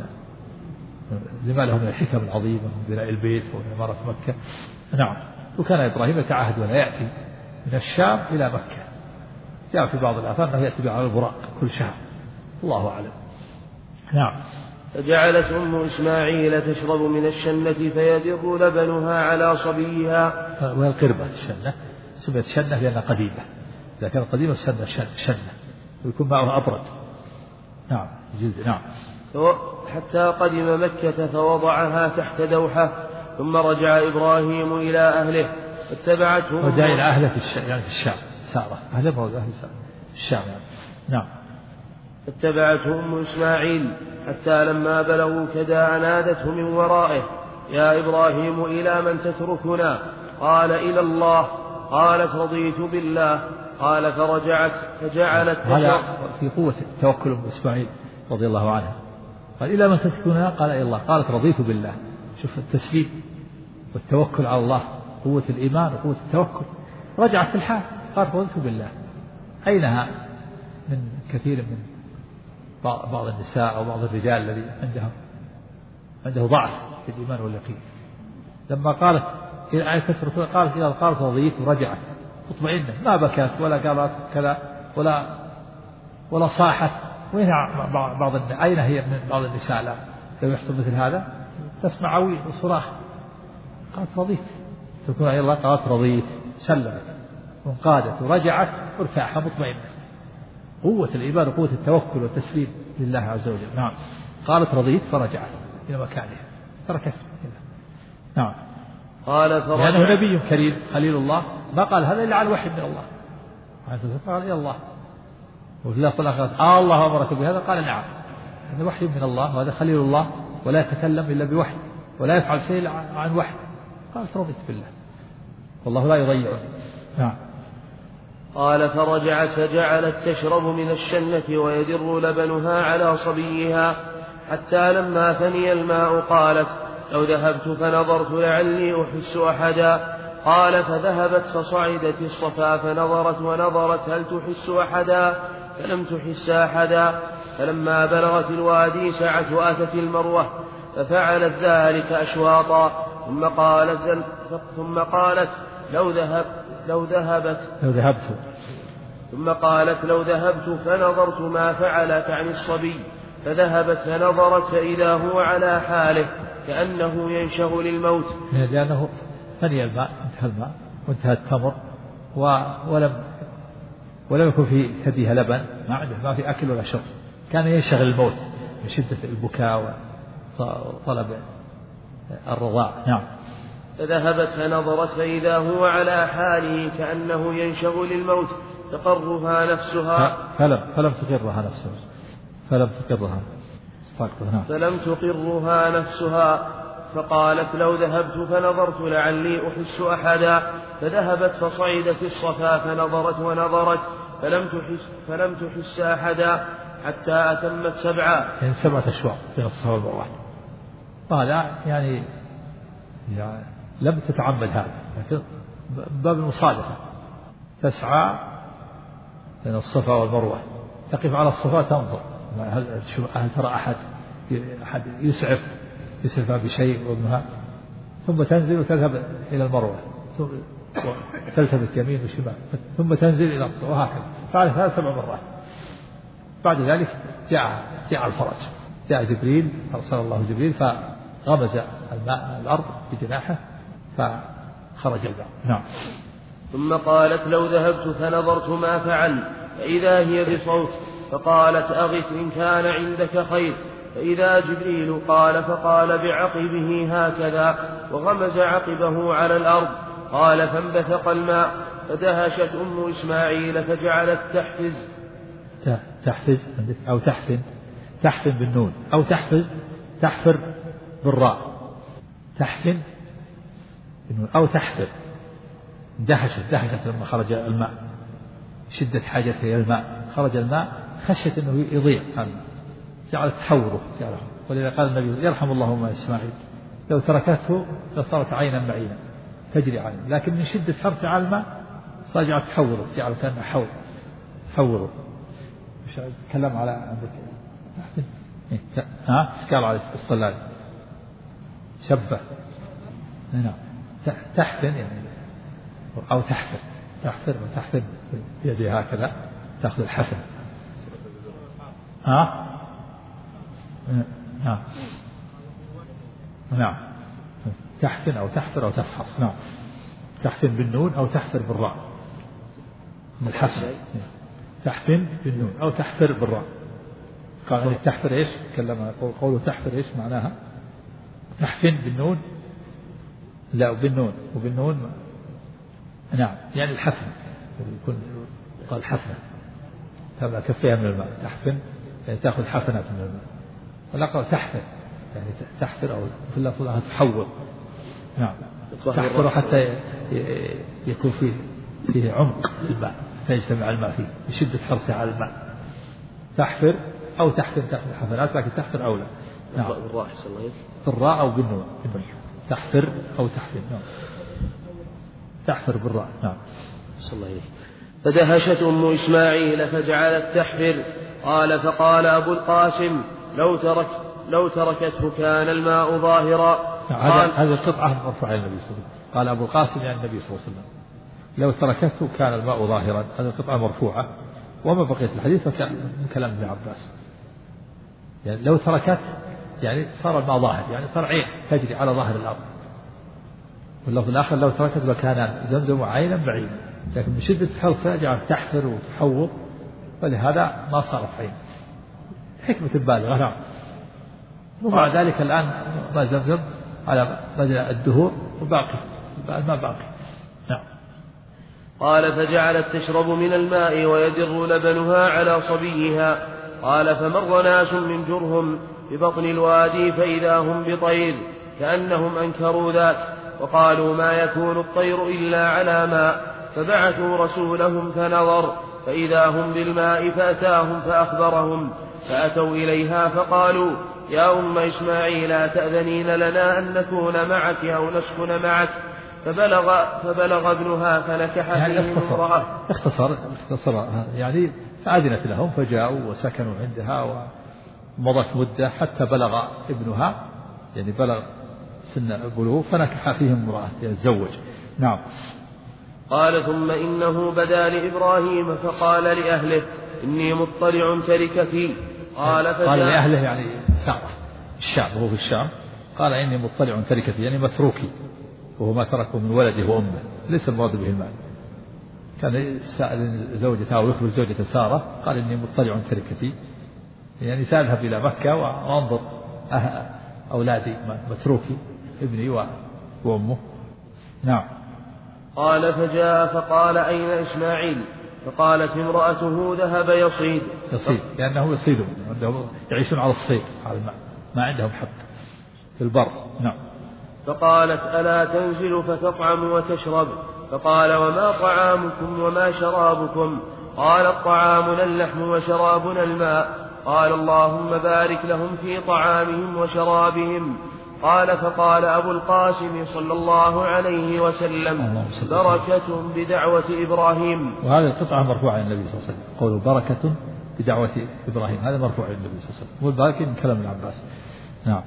Speaker 2: لما له من الحكم العظيمة من بناء البيت وعمارة مكة. نعم. وكان إبراهيم يتعهد ولا يأتي من الشام إلى مكة، جاء في بعض الآثار أنه يأتي على البراق كل شهر، الله أعلم. نعم.
Speaker 3: فجعلت أم إسماعيل تشرب من الشنة فيدر لبنها على صبيها.
Speaker 2: وهي القربة الشنة سميت شنة لأنها قديمة، إذا كانت قديمة شنة ويكون معها أبرد. نعم جلد. نعم.
Speaker 3: حتى قدم مكة فوضعها تحت دوحة، ثم رجع إبراهيم إلى أهله فاتبعته.
Speaker 2: رجع إلى أهله في الشام سارة، أهله أهل الشام يعني. نعم.
Speaker 3: فاتبعته أم إسماعيل حتى لما بلغوا كدا نادته من ورائه: يا إبراهيم إلى من تتركنا؟ قال: إلى الله. قالت: رضيت بالله. قال: فرجعت فجعلت
Speaker 2: هذا في قوة توكل أم إسماعيل رضي الله عنها. قال: إلى من تتركنا؟ قال: إلى الله. قالت: رضيت بالله. شوف التسليم والتوكل على الله، قوة الإيمان وقوة التوكل. رجعت في الحال قالت: رضيت بالله. أينها من كثير من بعض النساء أو بعض الرجال الذي عنده ضعف في الإيمان واليقين، لما قالت إلى تتركنا قالت: إلى قالت رضيت ورجعت مطمئنة، ما بكت ولا قالت كذا ولا صاحت. وين أين هي من بعض النساء لا لو يحصل مثل هذا تسمع عويل وصراخ. قالت: رضيت. تكون إلى الله قالت: رضيت، سلمت وانقادت ورجعت وارتاحت مطمئنة. قوة الإيمان وقوة التوكل والتسليم لله عز وجل. نعم. قالت: رضيت فرجعت إلى مكانها تركت. نعم.
Speaker 3: قال:
Speaker 2: لأنه نبي كريم خليل الله، ما قال هذا إلا عن وحي من الله، قال: إلى الله. وفي الله الله أمرك بهذا؟ قال: نعم، هذا وحي من الله وهذا خليل الله ولا يتكلم إلا بوحي ولا يفعل شيء عن وحي. قالت: رضيت بالله والله لا يضيعني. نعم.
Speaker 3: قال: فرجعت فجعلت تشرب من الشنة ويدر لبنها على صبيها حتى لما فني الماء قالت: لو ذهبت فنظرت لعلي أحس أحدا. قال: فذهبت فصعدت الصفا فنظرت ونظرت هل تحس أحدا، فلم تحس أحدا. فلما بلغت الوادي سعت وأتت المروة ففعلت ذلك أشواطا، ثم قالت لو ذهبت فنظرت ما فعلت عن الصبي. فذهبت فنظرت فإذا هو على حاله كأنه ينشغل الموت،
Speaker 2: لأنه فني الماء، انتهى الماء وانتهى التمر ولم يكن في ثديها لبن، ما في أكل ولا شرب، كان ينشغل الموت من شدة البكاء وطلب الرضاع. نعم.
Speaker 3: فذهبت فنظرت فإذا هو على حاله كأنه ينشغل الموت تقرها نفسها
Speaker 2: فلم تقرها
Speaker 3: نفسها فقالت: لو ذهبت فنظرت لعلي أحس أحدا. فذهبت فصعدت الصفا فنظرت ونظرت فلم تحس أحدا حتى أتمت 7
Speaker 2: أشواط بين الصفا والمروة. هذا يعني لم تتعمد هذا، لكن باب المصادفة تسعى بين الصفا والمروة، تقف على الصفا تنظر هل ترى أحد يسعف بشيء وابنها، ثم تنزل وتذهب إلى المروة تلتفت يمين وشمال ثم تنزل إلى الصفا، وهكذا فعلت هذا 7 مرات. بعد ذلك جاء الفرج، جاء جبريل، أرسل الله جبريل فغمز الماء الأرض بجناحه فخرج الماء. نعم.
Speaker 3: ثم قالت: لو ذهبت فنظرت ما فعل، فإذا هي بصوت، فقالت: أغث إن كان عندك خير. فإذا جبريل فقال بعقبه هكذا وغمز عقبه على الأرض. قال: فانبثق الماء فدهشت أم إسماعيل فجعلت
Speaker 2: تحفز أو تحفن بالنون، أو تحفر بالراء، تحفن بالنون أو تحفر. دهشت لما خرج الماء، شدة حاجتها إلى الماء، خرج الماء خشيت أنه يضيع، جعلت تحوره. ولذا قال النبي: يرحم الله أم إسماعيل لو تركته لصارت عينا معينا تجري عنه، لكن من شدة حرصها على الماء جعلت تحوره، جعلت كأنها تحوره. تكلم على عندك تحفن قال على الصلاة شبه نعم تحفن يعني أو تحفر وتحفن بيدي هكذا تأخذ الحفن نعم تحفن أو تحفر أو تفحص نعم تحفن بالنون أو تحفر بالراء من الحفن تحفن بالنون أو تحفر بالراء قال تحفر إيش تكلم قوله تحفر إيش معناها تحفن بالنون لا وبالنون نعم يعني الحفن يكون قال حفنة تبع كفيها من الماء تحفن يعني تأخذ حفنة من الماء ولا قال تحفر يعني تحفر أو في اللفظ أنها تحول نعم تحفر حتى يكون فيه عمق في الماء فيجتمع الماء فيه بشدة حرصها على الماء تحفر أو تحفن تأخذ حفنات لكن تحفر أولى نعم بالراء أو بالنون تحفر أو تحفن نعم تحفر بالراء نعم
Speaker 3: صلى الله عليه. فدهشت أم إسماعيل فجعلت تحفر قال فقال أبو القاسم لو تركته كان الماء ظاهرا.
Speaker 2: هذه القطعة مرفوعة النبي صلى الله عليه وسلم قال أبو القاسم يعني النبي صلى الله عليه وسلم لو تركته كان الماء ظاهرا. هذه القطعة مرفوعة وما بقيت الحديث فكان من كلام ابن عباس يعني لو تركت يعني صار الماء ظاهر يعني صار عين تجري على ظاهر الأرض. واللفظ الآخر لو تركت لكان زمزم عينا بعيدا لكن من شدة حرصها جعلت تحفر وتحوض ولهذا ما صارت عين حكمة بالغة نعم. ومع ذلك الآن ما زمزم على مدى الدهور وباقي الماء باقي نعم.
Speaker 3: قال فجعلت تشرب من الماء ويدر لبنها على صبيها. قال فمر ناس من جرهم ببطن الوادي فإذا هم بطير كأنهم أنكروا ذاك وقالوا ما يكون الطير إلا على ماء فبعثوا رسولهم فنظر فإذا هم بالماء فأتاهم فأخبرهم فأتوا إليها فقالوا يا أم إسماعيل تأذنين لنا أن نكون معك أو نسكن معك فبلغ ابنها فنكح
Speaker 2: يعني
Speaker 3: فيه امرأة.
Speaker 2: اختصر يعني فأذنت لهم فجاءوا وسكنوا عندها ومضت مدة حتى بلغ ابنها يعني بلغ سن البلوغ فنكح فيه امرأة يتزوج نعم.
Speaker 3: قال ثم إنه بدا لإبراهيم فقال لأهله إني مطلع تركتي.
Speaker 2: قال لأهله يعني سارة الشام وهو في الشام قال إني مطلع تركتي يعني متروكي وهو ما تركه من ولده وأمه ليس المراد به المال. كان سأل زوجته أو يخبر زوجته سارة قال إني مطلع تركتي يعني سأذهب إلى مكة وأنظر أولادي متروكي ابني وأمه نعم.
Speaker 3: قال فجاء فقال أين إسماعيل فقالت امرأته ذهب يصيد
Speaker 2: لأنه يصيدون يعيشون على الصيد على الماء ما عندهم حد في البر نعم.
Speaker 3: فقالت ألا تنزل فتطعم وتشرب فقال وما طعامكم وما شرابكم قال الطعامنا اللحم وشرابنا الماء قال اللهم بارك لهم في طعامهم وشرابهم. قال فقال أبو القاسم صلى الله عليه وسلم بركة بدعوة إبراهيم.
Speaker 2: وهذه القطعة مرفوعة عن النبي صلى الله عليه وسلم قوله بركة بدعوة إبراهيم هذا مرفوع عن النبي صلى الله عليه وسلم والباقي من كلام العباس نعم.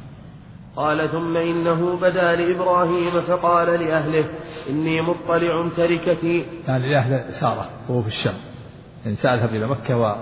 Speaker 3: قال ثم إنه بدا لإبراهيم فقال لأهله إني مطلع تركتي
Speaker 2: يعني لأهل سارة وهو في الشام يعني سأذهب إلى مكة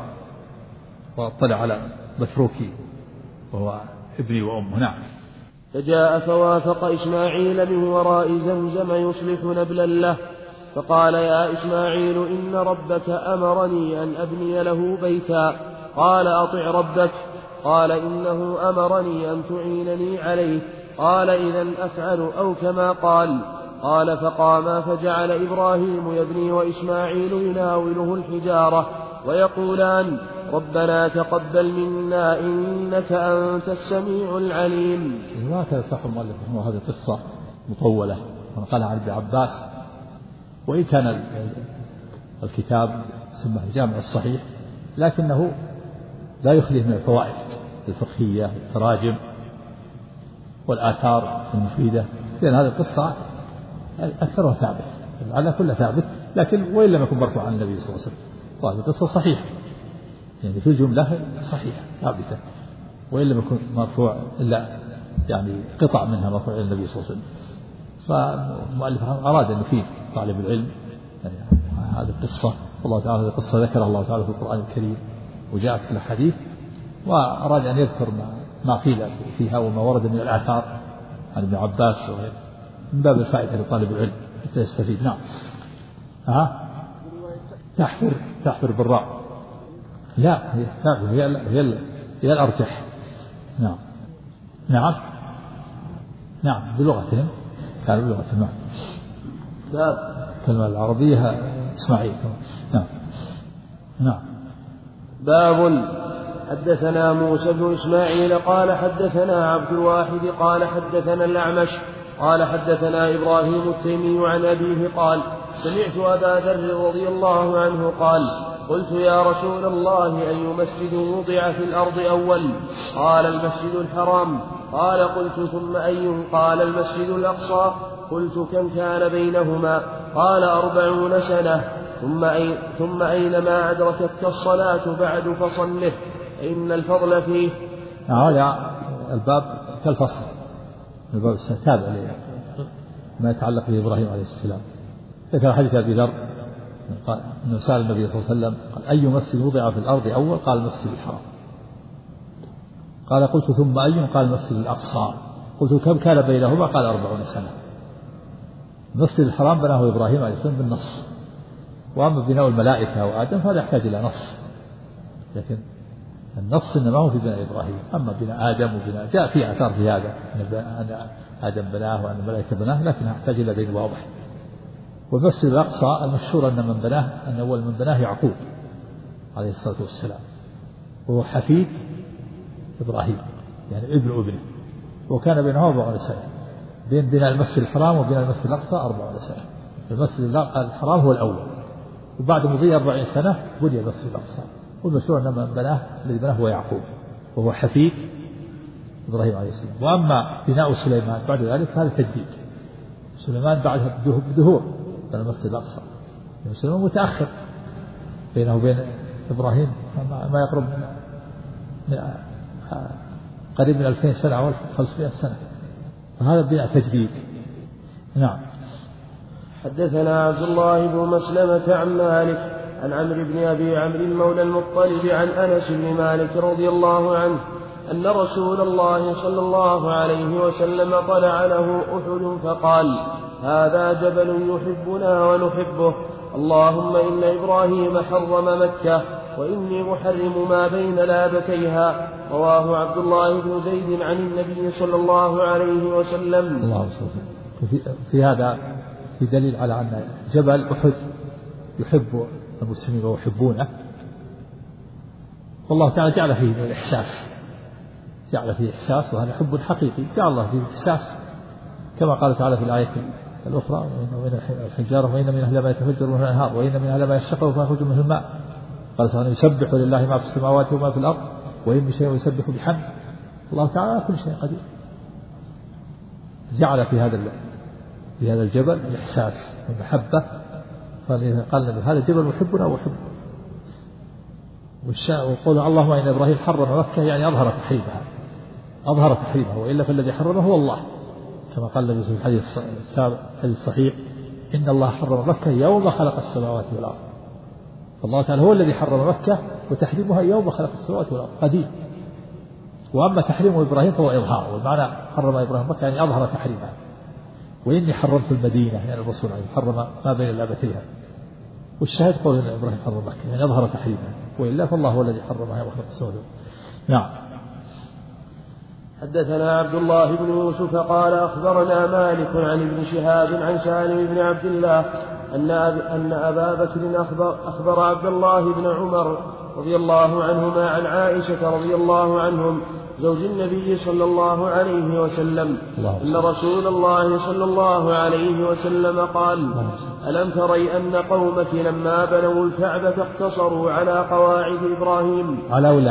Speaker 2: واطلع على متروكي وهو ابني وأمه نعم.
Speaker 3: فجاء فوافق إسماعيل من وراء زمزم يصلح نبلا له فقال يا إسماعيل إن ربك أمرني أن أبني له بيتا. قال أطع ربك. قال إنه أمرني أن تعينني عليه. قال إذن أفعل أو كما قال. قال فقاما فجعل إبراهيم يبني وإسماعيل يناوله الحجارة ويقولان ربنا تقبل منا إنك أنت السميع العليم.
Speaker 2: هكذا صح المؤلف رحمه هذه قصة مطولة ونقلها عن ابن عباس وإن كان الكتاب سماه الجامع الصحيح لكنه لا يخليه من الفوائد الفقهية التراجم والآثار المفيدة لأن هذه القصة أكثرها ثابت على كل ثابت لكن وإن لم يكن مرفوعا عن النبي صلى الله عليه وسلم وهذه قصة صحيحة يعني في الجملة صحيحة ثابتة، وإن لم يكن مرفوع إلا يعني قطع منها مرفوع إلى النبي صلى الله عليه وسلم. فالمؤلف أراد أن يفيد طالب العلم يعني هذه القصة، والله تعالى هذه القصة ذكرها الله تعالى في القرآن الكريم وجاءت في الحديث، وأراد أن يذكر ما قيل فيها وما ورد من الآثار عن ابن عباس وغيره من باب الفائدة لطالب العلم حتى يستفيد. نعم. تحفر بالراء، لا هي الأرجح. نعم بلغتهم كانوا بلغتهم. الكلمة العربية إسماعيل. نعم.
Speaker 3: باب. حدثنا موسى بن إسماعيل قال حدثنا عبد الواحد قال حدثنا الأعمش قال حدثنا إبراهيم التيمي عن أبيه قال سمعت أبا ذر رضي الله عنه قال قلت يا رسول الله أي مسجد وضع في الأرض أول؟ قال المسجد الحرام. قال قلت ثم أي؟ قال المسجد الأقصى. قلت كم كان بينهما؟ قال 40 سنة. ثم أينما أدركتك الصلاة بعد فصله إن الفضل فيه.
Speaker 2: هذا الباب كالفصل، الباب التابع ما يتعلق بإبراهيم عليه السلام. ذكر حديث أبي ذر قال أنه سأل النبي صلى الله عليه وسلم قال أي مسجد وضع في الأرض أول؟ قال المسجد الحرام. قال قلت ثم أي؟ قال المسجد الأقصى. قلت كم كان بينهما؟ قال 40 سنة. المسجد الحرام بناه إبراهيم عليه السلام بالنص، وأما بناء الملائكة وآدم فهذا يحتاج إلى نص، لكن النص إنما هو في بناء إبراهيم. أما بناء آدم وبناء جاء في آثار في هذا أن آدم بناه وأن الملائكة بناه، لكن يحتاج إلى دليل واضح. والمسجد الأقصى المشهور أن من بناه أن أول من بناه يعقوب عليه الصلاة والسلام، وهو حفيد إبراهيم يعني ابن ابنه، وكان بينهما 40 سنة. بين بناء المسجد الحرام وبناء المسجد الأقصى 40 سنة. المسجد الحرام هو الأول، وبعد مضي 40 سنة بني المسجد الأقصى. والمشهور أن من بناه الذي بناه هو يعقوب وهو حفيد إبراهيم عليه السلام. وأما بناء سليمان بعد ذلك هذا تجديد. سليمان بعد بدهور بنى المسجد الأقصى، سليمان متأخر بينه وبين إبراهيم ما يقرب من قريب من 2000 سنة أو 500 سنة، فهذا بناء تجديد. نعم.
Speaker 3: حدثنا عبد الله بن مسلمة عن مالك عن عمرو بن أبي عمرو مولى المطلب عن أنس بن مالك رضي الله عنه أن رسول الله صلى الله عليه وسلم طلع له أحد فقال هذا جبل يحبنا ونحبه، اللهم إن إبراهيم حرم مكة وإني محرم ما بين لابتيها. رواه عبد الله بن زيد عن النبي صلى الله عليه وسلم.
Speaker 2: الله في هذا في دليل على أن جبل أحد يحب المسلمين ويحبونه، والله تعالى جعل فيه من الإحساس، جعل فيه إحساس، وهذا حب حقيقي جعل الله فيه إحساس، كما قال تعالى في الآية الأخرى وإن الحجارة وإن من أهل ما يتفجر منه الأنهار وإن من أهل ما يشقق فيخرج منه الماء. قال تعالى يسبح لله ما في السماوات وما في الأرض وإن من شيء يسبح بحمد، الله تعالى على كل شيء قدير. جعل في هذا الجبل الإحساس والمحبة، فقال هذا الجبل يحبنا ويحبه. وقول اللهم إن إبراهيم حرم مكة يعني أظهر تحريمها، وإلا فالذي حرمه هو الله، كما قال النبي في الحديث الصحيح إن الله حرم مكة يوم خلق السماوات والأرض. فالله تعالى هو الذي حرم مكة وتحريمها يوم خلق السماوات والأرض قديم. وأما تحريم إبراهيم فهو إظهار، والمعنى حرم إبراهيم مكة يعني أظهر تحريمها. وإني حرمت المدينة يعني الرسول عليه حرم ما بين لابتيها، والشاهد قول إن إبراهيم حرم مكة يعني أظهر تحريمها، وإلا فالله هو الذي حرمها يوم خلق السماوات والأرض. نعم.
Speaker 3: حدثنا عبد الله بن يوسف قال أخبرنا مالك عن ابن شهاب عن سالم بن عبد الله أن أبا بكر أخبر عبد الله بن عمر رضي الله عنهما عن عائشة رضي الله عنهم زوج النبي صلى الله عليه وسلم أن رسول الله صلى الله عليه وسلم قال ألم تري أن قومك لما بنوا الكعبة اقتصروا على قواعد إبراهيم؟
Speaker 2: على ولا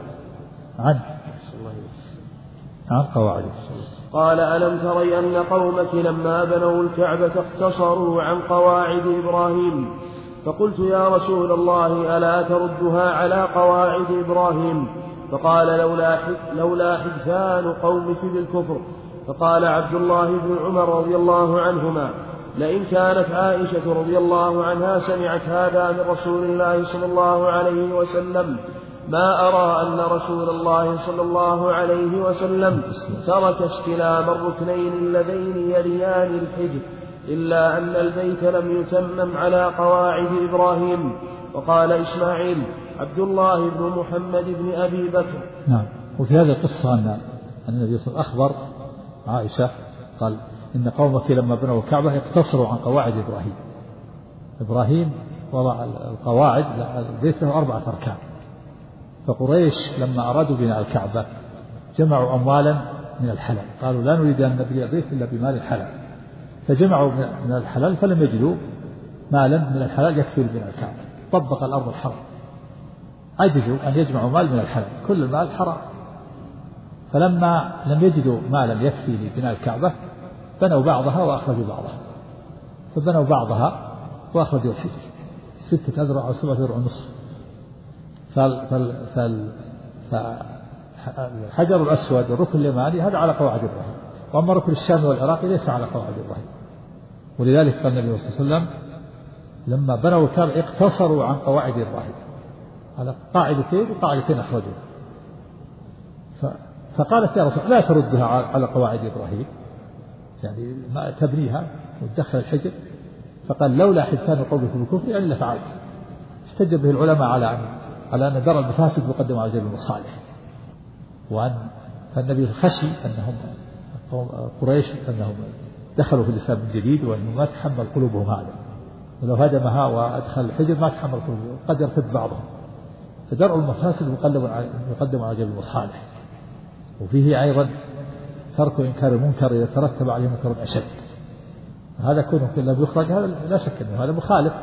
Speaker 2: عن قواعد.
Speaker 3: قال ألم تري أن قومك لما بنوا الكعبة اقتصروا عن قواعد إبراهيم؟ فقلت يا رسول الله ألا تردها على قواعد إبراهيم؟ فقال لولا حدثان قومك بالكفر. فقال عبد الله بن عمر رضي الله عنهما لئن كانت عائشة رضي الله عنها سمعت هذا من رسول الله صلى الله عليه وسلم ما أرى أن رسول الله صلى الله عليه وسلم ترك استلام الركنين اللذين يليان الحجر إلا أن البيت لم يتمم على قواعد إبراهيم. وقال إسماعيل عبد الله بن محمد بن أبي بكر.
Speaker 2: نعم. وفي هذه القصة أن النبي صلى الله عليه وسلم أخبر عائشة قال إن قومك لما بنوا الكعبة اقتصروا عن قواعد إبراهيم. إبراهيم وضع القواعد، البيت له 4 أركان، فقريش لما أرادوا بناء الكعبة جمعوا أموالا من الحلال، قالوا لا نريد أن نبني البيت إلا بمال الحلال، فجمعوا من الحلال فلم يجدوا مالا من الحلال يكفي لبناء الكعبة، طبق الأرض الحرام، عجزوا أن يجمعوا مال من الحلال، كل المال حرام. فلما لم يجدوا مالا يكفي لبناء الكعبة بنوا بعضها وأخرجوا بعضها، فبنوا بعضها وأخرجوا الحجر 6 أذرع أو 7 أذرع ونصف. فالحجر الأسود والركن اليماني هذا على قواعد إبراهيم، وأما ركن الشام والعراق ليس على قواعد إبراهيم. ولذلك قال النبي صلى الله عليه وسلم لما بنوا الكعبة اقتصروا عن قواعد إبراهيم على قاعدتين وقاعدتين أخرجوا. فقالت يا رسول لا تردها على قواعد إبراهيم، يعني ما تبنيها وتدخل الحجر. فقال لولا حدثان قومك بالكفر يعني لفعلت. احتج به العلماء على أن درء المفاسد مقدم على جلب المصالح، فالنبي خشي أنهم قريش أنهم دخلوا في الإسلام من جديد وأنه ما تحمل قلوبهم هذا، ولو هدمها وأدخل الحجر ما تحمل قلوبهم قد يرتد بعضهم. فدرء المفاسد مقدم على جلب المصالح. وفيه أيضا ترك إنكار المنكر إذا ترتب عليه منكر أشد. هذا كونه كله بيخرج هذا لا شك أنه هذا مخالف،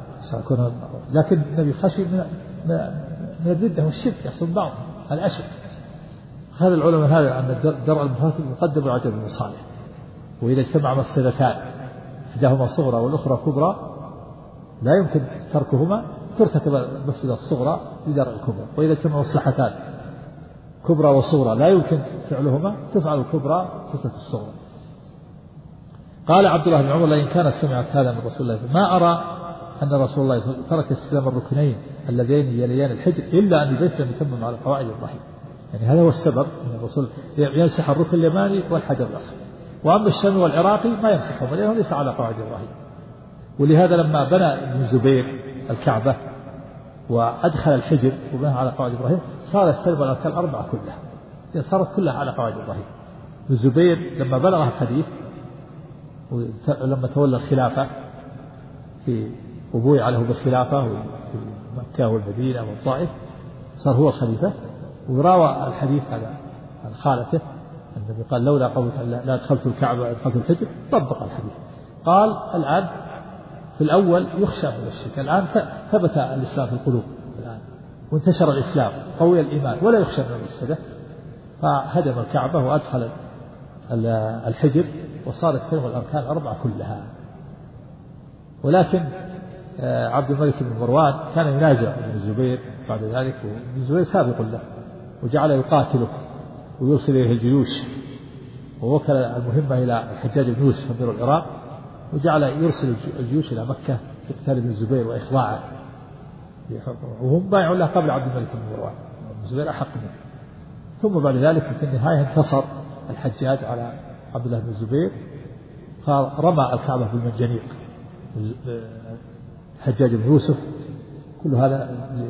Speaker 2: لكن النبي خشي من الردة والشرك يحصل بعض الأشد. هذا العلماء هذا أن درء المفاسد مقدم على جلب المصالح. وإذا اجتمع مفسدتان إحداهما صغرى والأخرى كبرى لا يمكن تركهما، ترتكب المفسدة الصغرى لدرء الكبرى. وإذا اجتمع مصلحتان كبرى وصغرى لا يمكن فعلهما، تفعل الكبرى تترك الصغرى. قال عبد الله بن عمر لئن كانت سمعت هذا من رسول الله ما أرى أن رسول الله ترك استلام الركنين اللذين يليان الحجر إلا أن البيت لم يتمم على قواعد إبراهيم. يعني هذا هو السبب أن الرسول يمسح الركن اليماني والحجر الأسود، وأما الشام والعراقي ما يمسحهم لأنه ليس على قواعد إبراهيم. ولهذا لما بنى ابن الزبير الكعبة وأدخل الحجر وبناها على قواعد إبراهيم صار السلب الأركان 4 كلها، يعني صارت كلها على قواعد إبراهيم. ابن الزبير لما بلغ الحديث ولما تولى الخلافة وبويع له بالخلافة في مكة والمدينة والطائف صار هو الخليفة، وراوى الحديث هذا عن خالته النبي قال لولا قولك لا دخلت الكعبة دخلت الحجر، طبق الحديث. قال الآن في الأول يخشى من الشرك، الآن ثبت الإسلام في القلوب الآن وانتشر الإسلام قوي الإيمان ولا يخشى من المفسدة، فهدم الكعبة وأدخل الحجر وصار السلم والأركان 4 كلها. ولكن عبد الملك بن مروان كان ينازع ابن الزبير بعد ذلك، وابن الزبير سابق له وجعل يقاتله ويرسل إليه الجيوش، ووكل المهمة إلى الحجاج بن يوسف أمير العراق وجعل يرسل الجيوش إلى مكة لقتال ابن الزبير وإخضاعه، وهم بايعوا له قبل عبد الملك بن مروان، ابن الزبير أحق منه. ثم بعد ذلك في النهاية انتصر الحجاج على عبد الله بن الزبير فرمى الكعبة بالمنجنيق الحجاج بن يوسف، كل هذا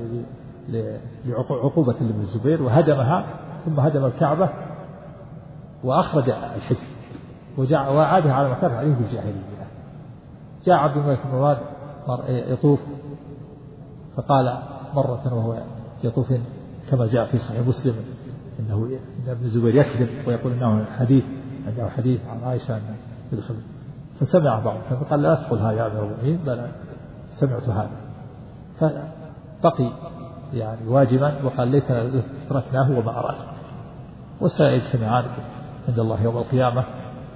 Speaker 2: لعقوبة لابن الزبير، وهدمها ثم هدم الكعبة وأخرج الحجر وأعادها على مكانها عليه في الجاهلية. جاء عبد الملك بن مروان يطوف فقال مرة وهو يطوف كما جاء في صحيح مسلم إن ابن الزبير يكذب ويقول إنه عنده حديث عن عائشة أن يدخل، فسمع بعض فقال لا أدخل هذا يا أمير المؤمنين بل سمعت هذا، فبقي يعني واجبا وقال ليتنا تركناه وما أراد، وسيجتمعان عند الله يوم القيامة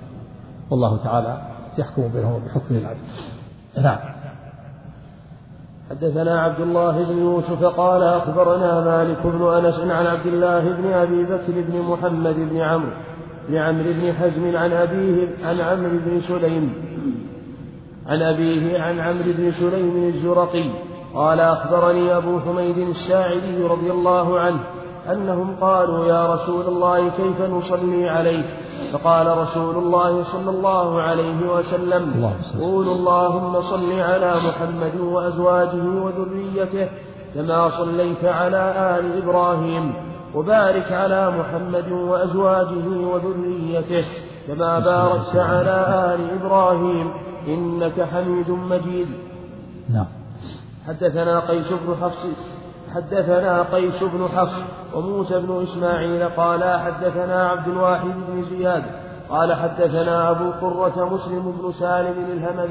Speaker 2: والله تعالى يحكم بينهم بحكمه العدل. نعم.
Speaker 3: حدثنا عبد الله بن يوسف قال أخبرنا مالك بن أنس عن عبد الله بن أبي بكر بن محمد بن عمرو بن حزم عن أبيه عن عمرو بن سليم عن أبيه عن عمرو بن سليم الزرقي قال أخبرني أبو حميد الساعدي رضي الله عنه أنهم قالوا يا رسول الله كيف نصلي عليك؟ فقال رسول الله صلى الله عليه وسلم قولوا اللهم صل على محمد وأزواجه وذريته كما صليت على آل إبراهيم وبارك على محمد وأزواجه وذريته كما باركت على آل إبراهيم إنك حميد مجيد.
Speaker 2: نعم.
Speaker 3: حدثنا قيس بن حفص وموسى بن إسماعيل قال حدثنا عبد الواحد بن زياد قال حدثنا أبو قرة مسلم بن سالم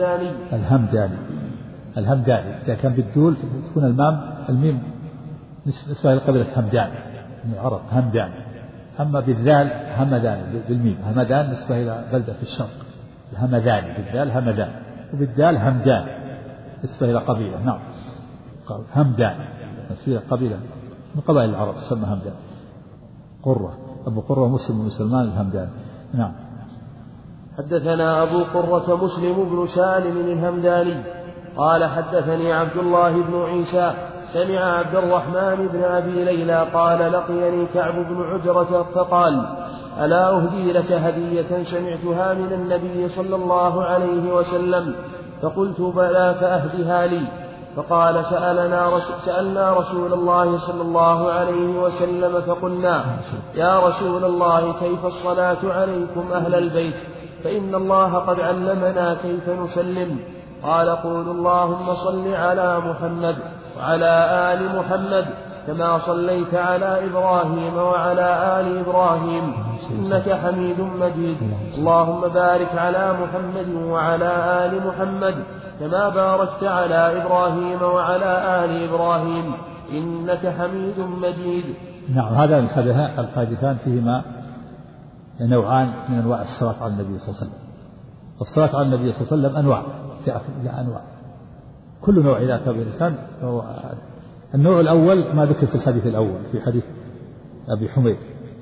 Speaker 2: الهمداني إذا كان بالدول تكون الميم نسبة إلى قبيلة همدان من العرب همدان. أما بالذال همدان بالميم همدان نسبة إلى بلدة في الشرق الهمداني بالذال همدان وبالدال همدان نسبة إلى قبيلة. نعم همدان نسبة قبيلة من قبائل العرب تسمى همدان. أبو قرة مسلم بن سلمان الهمداني. نعم.
Speaker 3: حدثنا أبو قرة مسلم بن سالم الهمداني قال حدثني عبد الله بن عيسى سمع عبد الرحمن بن أبي ليلى قال لقيني كعب بن عجرة فقال ألا أهدي لك هدية سمعتها من النبي صلى الله عليه وسلم؟ فقلت بلى فأهدها لي. فقال سألنا رسول الله صلى الله عليه وسلم فقلنا يا رسول الله كيف الصلاة عليكم أهل البيت فإن الله قد علمنا كيف نسلم. قال قولوا اللهم صل على محمد وعلى آل محمد كما صليت على إبراهيم وعلى آل إبراهيم إنك حميد مجيد. اللهم بارك على محمد وعلى آل محمد كما باركت على إبراهيم وعلى آل إبراهيم إنك حميد مجيد.
Speaker 2: نعم. هذا الحديثان فيهما نوعان من أنواع الصلاة على النبي صلى الله عليه وسلم. الصلاة على النبي صلى الله عليه وسلم أنواع كل نوع إذا أتى الإنسان. النوع الأول ما ذكر في الحديث الأول في حديث أبي حميد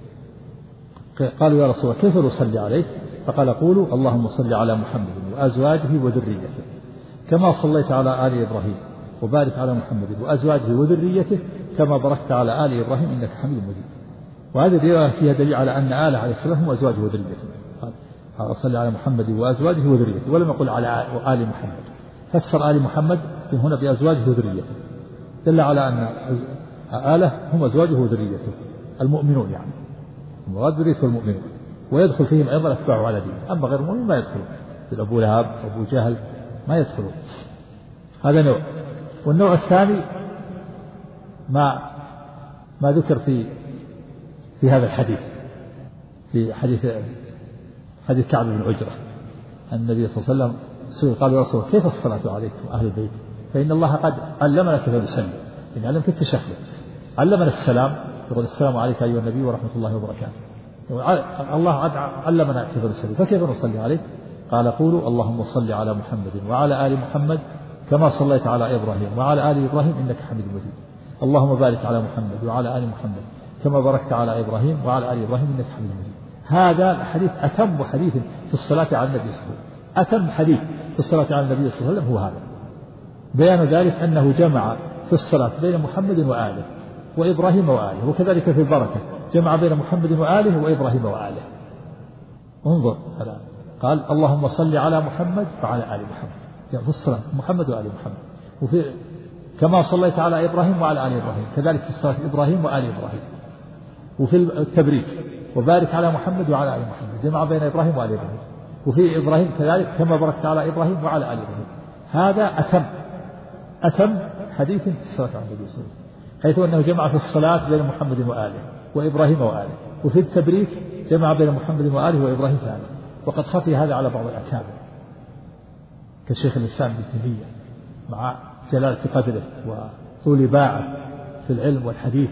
Speaker 2: قالوا يا رسول الله كيف نصلي عليك؟ فقال قولوا اللهم صل على محمد وأزواجه وذريته كما صليت على آل إبراهيم وبارك على محمد وأزواجه وذريته كما باركت على آل إبراهيم إنك حميد مجيد. وهذه الرواية فيها دليل على أن آله عليه السلام هم أزواجه وذريته. قال صل على محمد وأزواجه وذريته ولم يقل على آل محمد. فسر آل محمد هنا بأزواجه وذريته دل على أن آله هم أزواجه وذريته المؤمنون يعني المراد ذريته المؤمنون ويدخل فيهم أيضا أتباعه على دين. أما غير المؤمن ما يدخلون في أبو لهب وأبو جهل ما يدخلون. هذا نوع. والنوع الثاني ما ذكر في هذا الحديث في حديث كعب بن عجرة النبي صلى الله عليه وسلم سئل قال يا رسول الله كيف الصلاة عليكم أهل البيت؟ فإن الله قد علمنا كيف نسلم يعني علم في التشهد علمنا السلام يقول السلام عليك أيها النبي ورحمة الله وبركاته. الله علمنا كيف نسلم فكيف نصلي عليه؟ قال قولوا اللهم صل على محمد وعلى آل محمد كما صليت على إبراهيم وعلى آل إبراهيم إنك حميد مجيد. اللهم بارك على محمد وعلى آل محمد كما باركت على إبراهيم وعلى آل إبراهيم إنك حميد مجيد. هذا الحديث أتم حديث في الصلاة على النبي صلى الله عليه وسلم. أتم حديث في الصلاة على النبي صلى الله عليه وسلم هو هذا. بيان ذلك أنه جمع في الصلاة بين محمد وآله وإبراهيم وآله وكذلك في البركة جمع بين محمد وآله وإبراهيم وآله. انظر قال اللهم صل على محمد وعلى آل محمد في الصلاة محمد وآل محمد وفي كما صليت على إبراهيم وعلى آل إبراهيم كذلك في الصلاة إبراهيم وآل إبراهيم. وفي التبريك وبارك على محمد وعلى آل محمد جمع بين إبراهيم وآل إبراهيم. وفي إبراهيم كذلك كما باركت على إبراهيم وعلى آل إبراهيم. هذا أتم حديث في الصلاة على النبي صلى الله عليه وسلم حيث أنه جمع في الصلاة بين محمد وآله وإبراهيم وآله وفي التبريك جمع بين محمد وآله وإبراهيم وآله. وقد خفي هذا على بعض الأكابر كشيخ الإسلام ابن تيمية مع جلالة قدره وطول باعه في العلم والحديث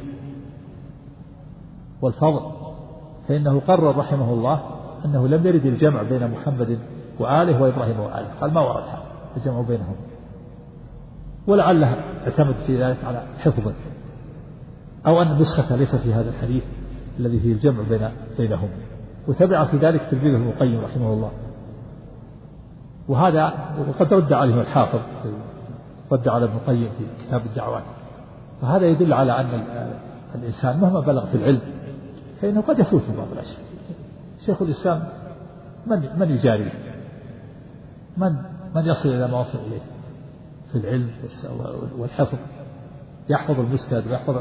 Speaker 2: والفضل فإنه قرر رحمه الله أنه لم يرد الجمع بين محمد وآله وإبراهيم وآله قال ما ورد هذا الجمع بينهم ولعلها اعتمد في ذلك على حفظه، أو أن النسخة ليس في هذا الحديث الذي فيه الجمع بينهم، وتبع في ذلك تلميذه ابن القيم رحمه الله. وهذا وقد رد عليه الحافظ، رد على ابن القيم في كتاب الدعوات. فهذا يدل على أن الإنسان مهما بلغ في العلم فإنه قد يفوت بعض الأشياء. شيخ الإسلام من يجاريه؟ من يصل إلى ما وصل إليه في العلم والحفظ، يحفظ المسند ويحفظ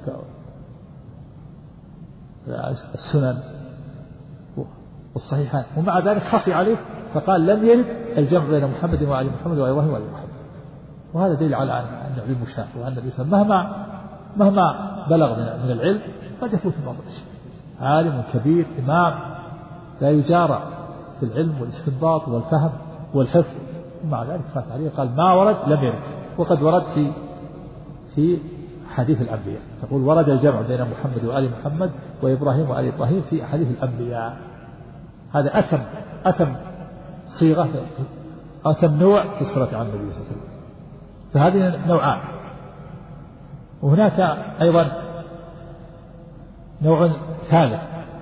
Speaker 2: السنن والصحيحان، ومع ذلك خفي عليه فقال لم يرد الجمع بين محمد وآل محمد وإبراهيم وآل محمد. وهذا دليل على أن العلم شاف، وأن الإنسان مهما بلغ من العلم قد يفوت بعض الأشياء. عالم كبير إمام لا يجارى في العلم والاستنباط والفهم والحفظ، ومع ذلك فات عليه قال ما ورد لم يرد. وقد ورد في حديث الأنبياء، تقول ورد الجمع بين محمد وآل محمد وإبراهيم وآل إبراهيم في حديث الأنبياء. هذا أتم صيغة، أتم نوع في الصلاة على النبي صلى الله عليه وسلم. فهذه نوعان. وهناك أيضا نوع ثالث،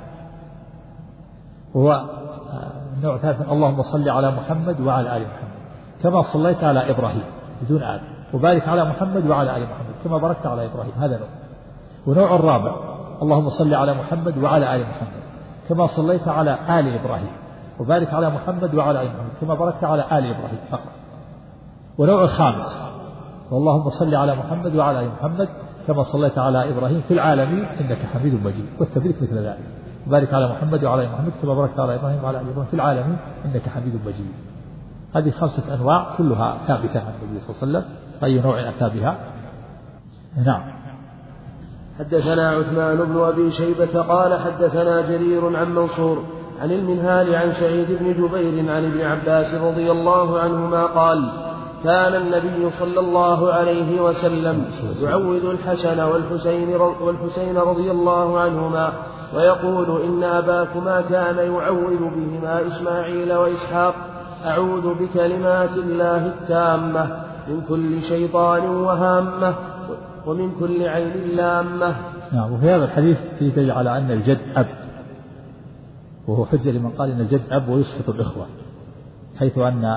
Speaker 2: وهو نوع ثالث اللهم صل على محمد وعلى آل محمد كما صليت على إبراهيم بدون آل، وبارك على محمد وعلى آل محمد كما باركت على إبراهيم. هذا نوع. ونوع الرابع اللهم صل على محمد وعلى آل محمد كما صليت على آل إبراهيم وبارك على محمد وعلى آل محمد كما باركت على آل إبراهيم فقط. ونوع الخامس اللهم صل على محمد وعلى آل محمد كما صليت على إبراهيم في العالمين إنك حميد مجيد، والتبريك مثل ذلك، وبارك على محمد وعلى آل محمد كما باركت على إبراهيم وعلى آل إبراهيم في العالمين إنك حميد مجيد. هذه 5 أنواع كلها ثابتة عن النبي صلى الله عليه وسلم. أي نوع أتى بها؟ نعم.
Speaker 3: حدثنا عثمان بن أبي شيبة قال حدثنا جرير عن منصور عن المنهال عن سعيد بن جبير عن ابن عباس رضي الله عنهما قال كان النبي صلى الله عليه وسلم يعوذ الحسن والحسين رضي الله عنهما ويقول إن أباكما كان يعوذ بهما إسماعيل وإسحاق أعوذ بكلمات الله التامة من كل شيطان وهامة ومن كل عين لامة.
Speaker 2: نعم. وفي هذا الحديث فيه دليل على أن الجد أب، وهو حجة لمن قال إن الجد أب ويسقط الإخوة، حيث أن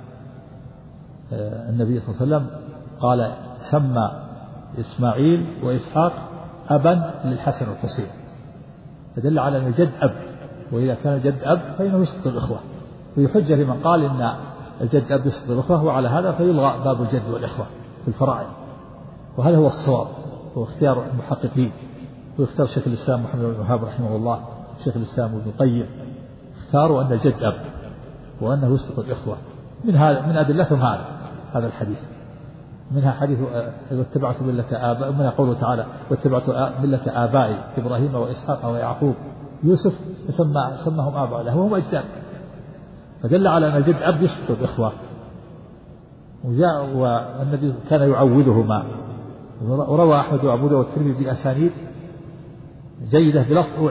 Speaker 2: النبي صلى الله عليه وسلم قال سمى إسماعيل وإسحاق أبا للحسن والحسين، فدل على أن الجد أب، وإذا كان الجد أب فإنه يسقط الإخوة. ويحجة لمن قال إن الجد أب يسقط الإخوة، وعلى هذا فيلغى باب الجد والإخوة في الفرائض. وهذا هو الصواب، هو اختيار المحققين، واختار شيخ الإسلام محمد بن الوهاب رحمه الله، شيخ الإسلام ابن القيم، اختاروا أن الجد أب وأنه يسقط الإخوة. من أدلتهم هذا الحديث، منها حديث واتبعت ملة آبائي، منها قوله تعالى واتبعت ملة آبائي إبراهيم وإسحاق ويعقوب يوسف سماهم آباء له وهم أجداد، فدل على أن الجد أب يسقط الإخوة. والنبي كان يعوذهما، وروى أحمد وأبو داود والترمذي بأسانيد جيدة بلفظ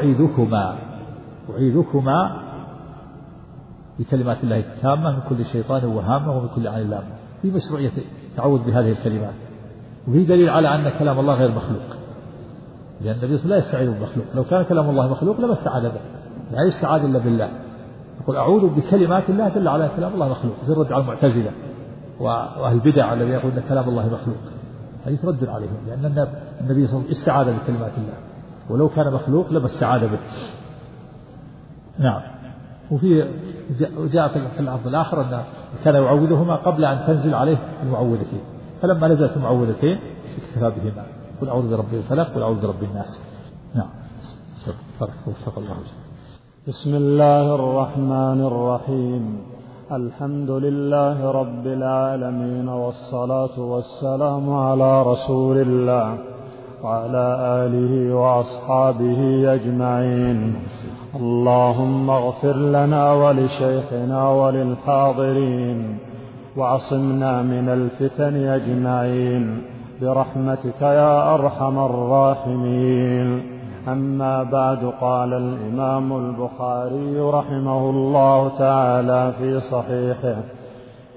Speaker 2: أعيذكما بكلمات الله التامة من كل شيطان وهامة ومن كل عين لامة، في مشروعية تعوذ بهذه الكلمات. وفي دليل على أن كلام الله غير مخلوق، لأن النبي صلى الله عليه وسلم لا يستعيذ بالمخلوق، لو كان كلام الله مخلوق لما استعاذ به، لا يستعاذ إلا بالله. يقول أعوذ بكلمات الله دل على كلام الله مخلوق، في الرد على المعتزلة وأهل البدع الذين يقولون كلام الله مخلوق، هذه رد عليهم، لأن النبي صلى الله عليه وسلم استعاذ بكلمات الله، ولو كان مخلوق لما استعاذ به. نعم. وفي جاء في اللفظ الآخر أن كان يعوذهما قبل أن تنزل عليه المعوذتين، فلما نزلت المعوذتين اكتفى بهما، قل أعوذ برب الفلق قل أعوذ برب الناس. نعم. وفق الله.
Speaker 4: بسم الله الرحمن الرحيم. الحمد لله رب العالمين، والصلاة والسلام على رسول الله وعلى آله وأصحابه أجمعين. اللهم اغفر لنا ولشيخنا وللحاضرين، وعصمنا من الفتن أجمعين برحمتك يا أرحم الراحمين. أما بعد، قال الإمام البخاري رحمه الله تعالى في صحيحه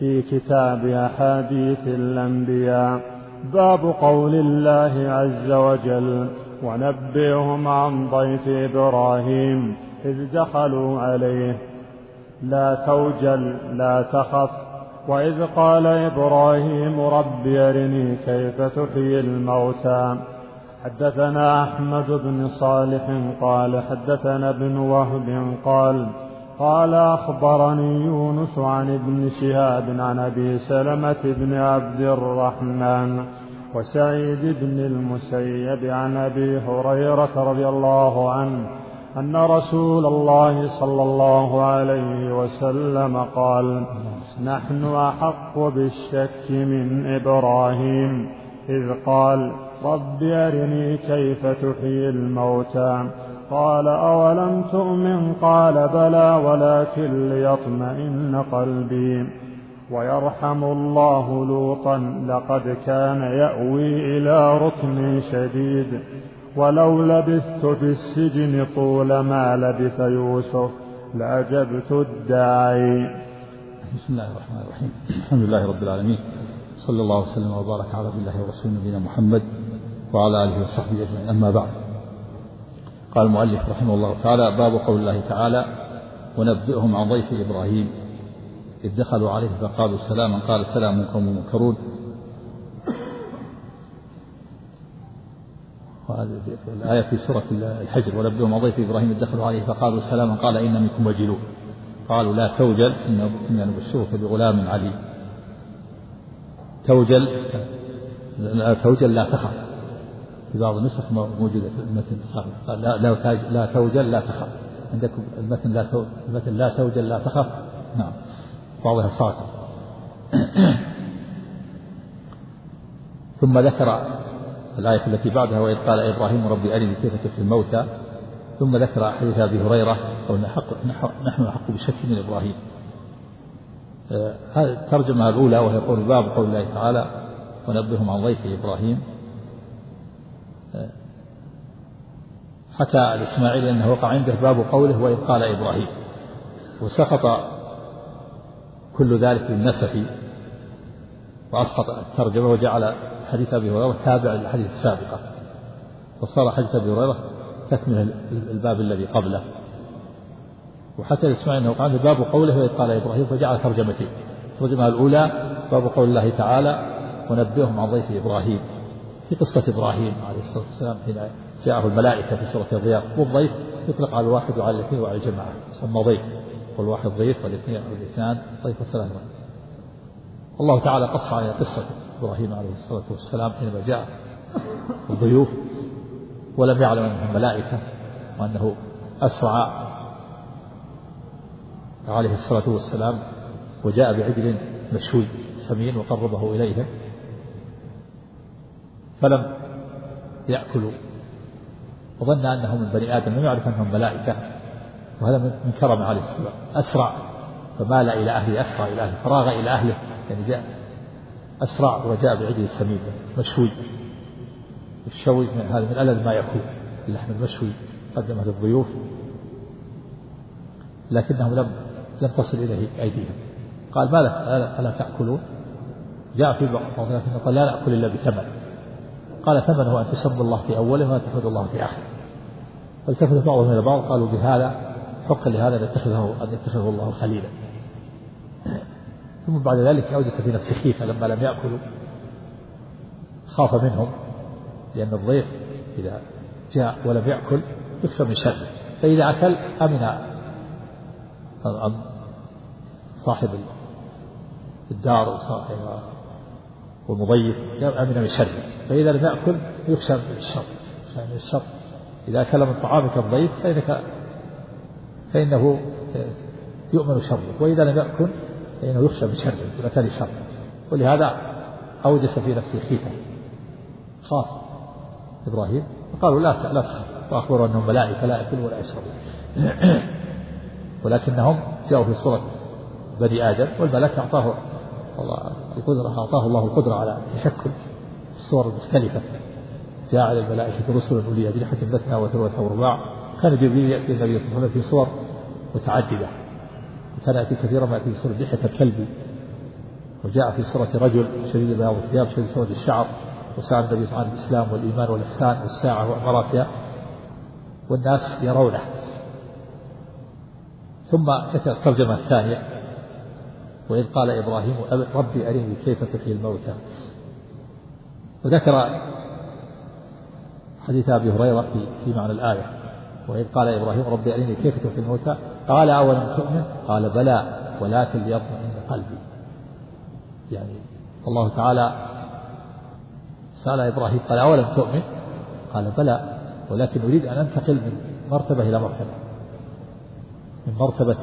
Speaker 4: في كتاب أحاديث الأنبياء. باب قول الله عز وجل: ونبئهم عن ضيف إبراهيم إذ دخلوا عليه لا توجل لا تخف. وإذ قال إبراهيم رب أرني كيف تحيي الموتى. حدثنا أحمد بن صالح قال حدثنا ابن وهب قال أخبرني يونس عن ابن شهاب عن أبي سلمة بن عبد الرحمن وسعيد بن المسيب عن أبي هريرة رضي الله عنه أن رسول الله صلى الله عليه وسلم قال: نحن أحق بالشك من إبراهيم إذ قال رب أرني كيف تحيي الموتى. قال: أولم تؤمن؟ قال: بلى ولكن ليطمئن قلبي. ويرحم الله لوطا لقد كان يأوي إلى ركن شديد ولو لبثت في السجن طول ما لبث يوسف لأجبت الداعي.
Speaker 2: بسم الله الرحمن الرحيم. الحمد لله رب العالمين، صلى الله وسلم وبارك على الله ورسوله نبينا محمد وعلى آله وصحبه أجمعين. أما بعد، قال المؤلف رحمه الله تعالى: باب قول الله تعالى: ونبئهم عن ضيف إبراهيم إذ دخلوا عليه فقالوا سلاما قال سلام قوم منكرون. الآية في سورة الحجر: ونبئهم عن ضيف إبراهيم إذ دخلوا عليه فقالوا سلاما قال إن منكم وجلون قالوا لا توجل إنا نبشرك بغلام عليم. توجل لا تخف، في بعض النسخ موجودة في المتن السابق لا توجل لا تخف. عندكم المتن لا توجل لا تخف، نعم، بعضها ساقط. ثم ذكر الآية التي بعدها: وإذ قال إبراهيم ربي أرني كيف تحيي الموتى. ثم ذكر حديث أبي هريرة: نحن أحق بالشك من إبراهيم. هذه الترجمة الأولى، وهي قول باب قول الله تعالى: ونبئهم عن ضيف إبراهيم. حكى الإسماعيلي أنه وقع عنده باب قوله: وإذ قال إبراهيم، وسقط كل ذلك للنسفي وأسقط الترجمة وجعل حديث أبي هريرة تابع للحديث السابقة، وصار حديث أبي هريرة تكمل الباب الذي قبله. وحتى الإسماعيلي أنه وقع عنده باب قوله: وإذ قال إبراهيم، فجعل ترجمتين. الترجمة الأولى باب قول الله تعالى: ونبئهم عن ضيف إبراهيم، في قصة إبراهيم عليه الصلاة والسلام حين جاءه الملائكة في سورة الضياء. والضيف يطلق على الواحد وعلى الاثنين وعلى الجماعة، يسمى ضيف، والواحد ضيف والاثنان ضيف والثلاثة. الله تعالى قص على قصة إبراهيم عليه الصلاة والسلام حينما جاء الضيوف ولم يعلم أنهم ملائكة، وأنه أسرع عليه الصلاة والسلام وجاء بعجل مشوي سمين وقربه إليهم، فلم يأكلوا وظن أنهم من بني آدم، لم يعرف أنهم ملائكة. وهذا من كرم عليه السلام، أسرع فمال إلى أهله، أسرع إلى أهله، فراغ إلى أهله، يعني جاء أسرع وجاء بعجل سمين مشوي. الشوي هذا من ألذ ما يكون، اللحم المشوي قدمه للضيوف، لكنهم لم تصل إليه أيديهم. قال: ما لك ألا تأكلون؟ جاء في بعض لكن قال: لا نأكل إلا بثمن. قال: ثمنه أن تسمى الله في أوله وأن تحمد الله في آخره. فالتفت بعضهم إلى بعض قالوا: بهذا حق لهذا أن يتخذه الله خليلا. ثم بعد ذلك أوجس في نفسه خيفة لما لم يأكلوا، خاف منهم، لأن الضيف إذا جاء ولم يأكل يخشى من شره، فإذا أكل أمن عن صاحب الدار وصاحب والمضيف، أمن من شره، فإذا لم يأكل يخشى من الشر. إذا أكل من طعامك الضيف فإنه يؤمن شره، وإذا لم يأكل فإنه يخشى من شره بمكان شر. ولهذا أوجس في نفسه خيفة، خاف إبراهيم، فقالوا: لا تخاف، وأخبروا أنهم ملائكة لا يأكلون ولا يشربون. ولكنهم جاءوا في صورة بني آدم، والملك أعطاه الله القدرة على تشكل الصور المختلفة. جاء على الملائكة رسلا أولي أجنحة مثنى وثلاث ورباع. كان جبريل يأتي النبي صلى الله عليه وسلم في صور متعددة، كان يأتي كثيرا ما يأتي في صورة لحية الكلب، وجاء في صورة رجل شديد بياض الثياب شديد سود الشعر، وسأل النبي صلى الله عليه وسلم الإسلام والإيمان والإحسان والساعة وأمراتها والناس يرونه. ثم ذكر الترجمة الثانية: وإذ قال إبراهيم ربي أرني كيف تحيي الموتى. وذكر حديث أبي هريرة في معنى الآية: وإذ قال إبراهيم ربي أرني كيف تحيي الموتى قال أولم تؤمن قال بلى ولكن ليطمئن قلبي. يعني الله تعالى سأل إبراهيم قال أولم تؤمن قال بلى ولكن أريد أن أنتقل من مرتبة إلى مرتبة، من مرتبة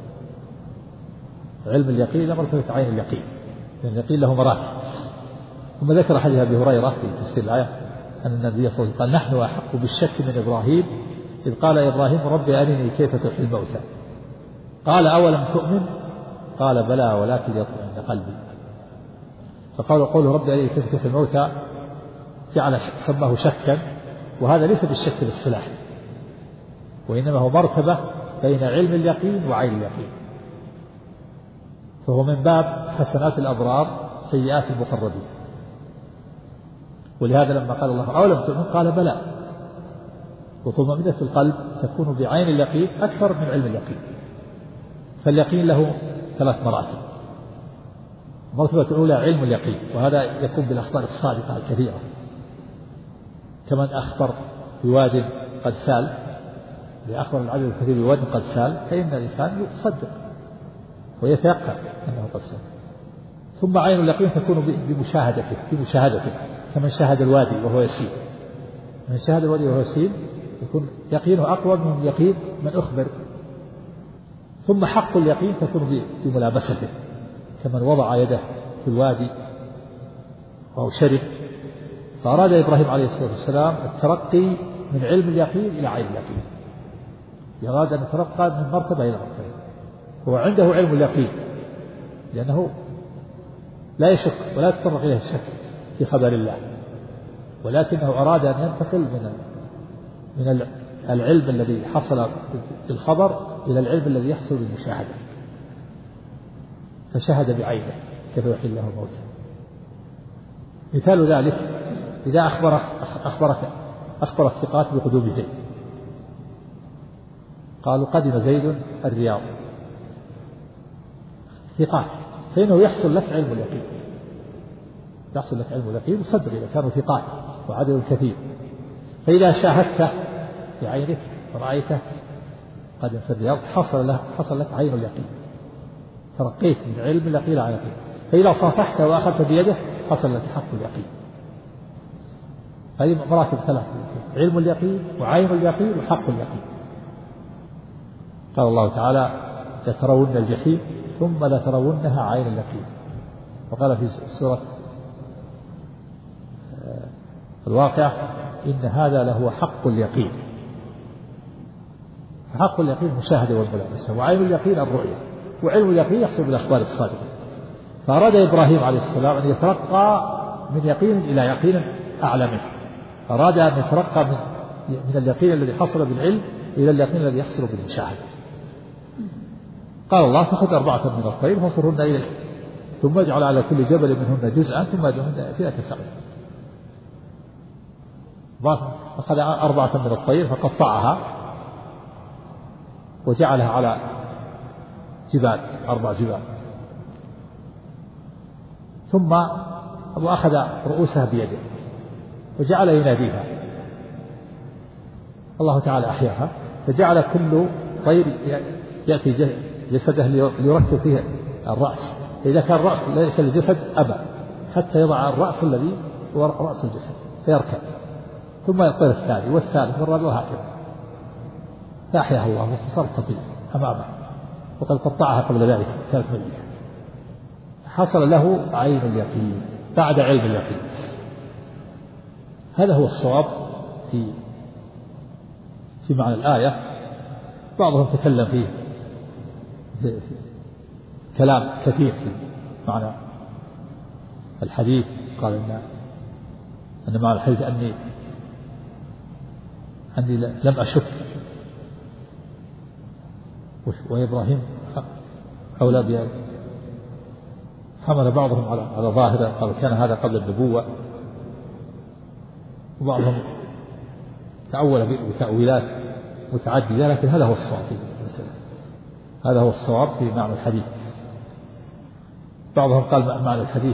Speaker 2: علم اليقين إلى مرتبة عين اليقين، لأن اليقين له مراتب. ثم ذكر حديث أبي هريرة في تفسير الآية أن النبي صلى الله عليه وسلم قال نحن أحق بالشك من إبراهيم إذ قال إبراهيم ربي أرني كيف تحيي الموتى قال أولم تؤمن قال بلى ولكن ليطمئن قلبي. فقال قوله ربي أرني كيف تحيي الموتى جعل سماه شكا، وهذا ليس بالشك الاصطلاحي، وإنما هو مرتبة بين علم اليقين وعين اليقين، فهو من باب حسنات الأبرار سيئات المقربين. ولهذا لما قال الله أولم تؤمن قال بلى، وطمأنينة القلب تكون بعين اليقين أكثر من علم اليقين. فاليقين له 3 مراتب. المرتبة الأولى علم اليقين، وهذا يكون بالأخبار الصادقة الكثيرة، كمن أخبر بواد قد سال، بأخبر العدد الكثير بواد قد سال، فإن الإنسان يصدق ويتيقن أنه قد سال. ثم عين اليقين تكون بمشاهدته كمن شاهد الوادي وهو يسير. من شاهد الوادي وهو يسير يكون يقينه أقوى من يقين من أخبر. ثم حق اليقين تكون بملابسته، كمن وضع يده في الوادي أو شرب. فأراد إبراهيم عليه الصلاة والسلام الترقي من علم اليقين إلى عين اليقين، يراد أن يترقى من مرتبة إلى مرتبة. هو عنده علم اليقين لأنه لا يشك ولا يتطرق إليه الشك في خبر الله، ولكنه أراد أن ينتقل من العلم الذي حصل بالخبر إلى العلم الذي يحصل بالمشاهدة، فشهد بعينه كيف يحيي الله الموتى. مثال ذلك إذا أخبر الثقات بقدوم زيد، قالوا قدم زيد الرياض، ثقات، فإنه يحصل لك علم اليقين، يحصل لك علم اليقين وصدق إذا كانوا ثقات وعدد كثير. فإذا شاهدته بعينك ورأيته قدم في الرياض حصل لك عين اليقين، ترقيت من علم اليقين إلى عين اليقين. فإذا صافحته وأخذت بيده حصل لك حق اليقين. هذه مراتب 3: علم اليقين وعين اليقين وحق اليقين. قال الله تعالى لترون الجحيم ثم لترونها عين اليقين. وقال في سورة الواقعة إن هذا لهو حق اليقين. فحق اليقين مشاهدة والملامسة، وعين اليقين الرؤية، وعلم اليقين يحصل بالأخبار الصادقة. فأراد إبراهيم عليه السلام أن يترقى من يقين إلى يقين أعلى منه، أراد أن يترقى من اليقين الذي حصل بالعلم إلى اليقين الذي يحصل بالمشاهدة. قال الله فخذ 4 من الطير فصرهن إليك ثم اجعل على كل جبل منهن جزءا ثم ادعهن فيها تسعين. أخذ 4 من الطير فقطعها وجعلها على جبال 4 جبال، ثم أخذ رؤوسها بيده وجعل يناديها. الله تعالى أحياها فجعل كل طير يأتي جسده ليركب فيه الرأس، إذا كان الرأس ليس الجسد أبى حتى يضع الرأس الذي هو رأس الجسد فيركب، ثم الطير الثاني والثالث والرابع وهكذا. فأحياها الله وصارت تطير أمامه، وقد قطعها قبل ذلك كانت ميتة. حصل له عين اليقين بعد علم اليقين. هذا هو الصواب في معنى الآية. بعضهم تكلم فيه كلام كثير في معنى الحديث، قال أن معنى الحديث أني لم أشك وإبراهيم أولى حمل بعضهم على ظاهره، قال كان هذا قبل النبوة، وبعضهم تأول بتأويلات متعددة، لكن هذا هو الصواب في المسألة، هذا هو الصواب في معنى الحديث. بعضهم قال معنى الحديث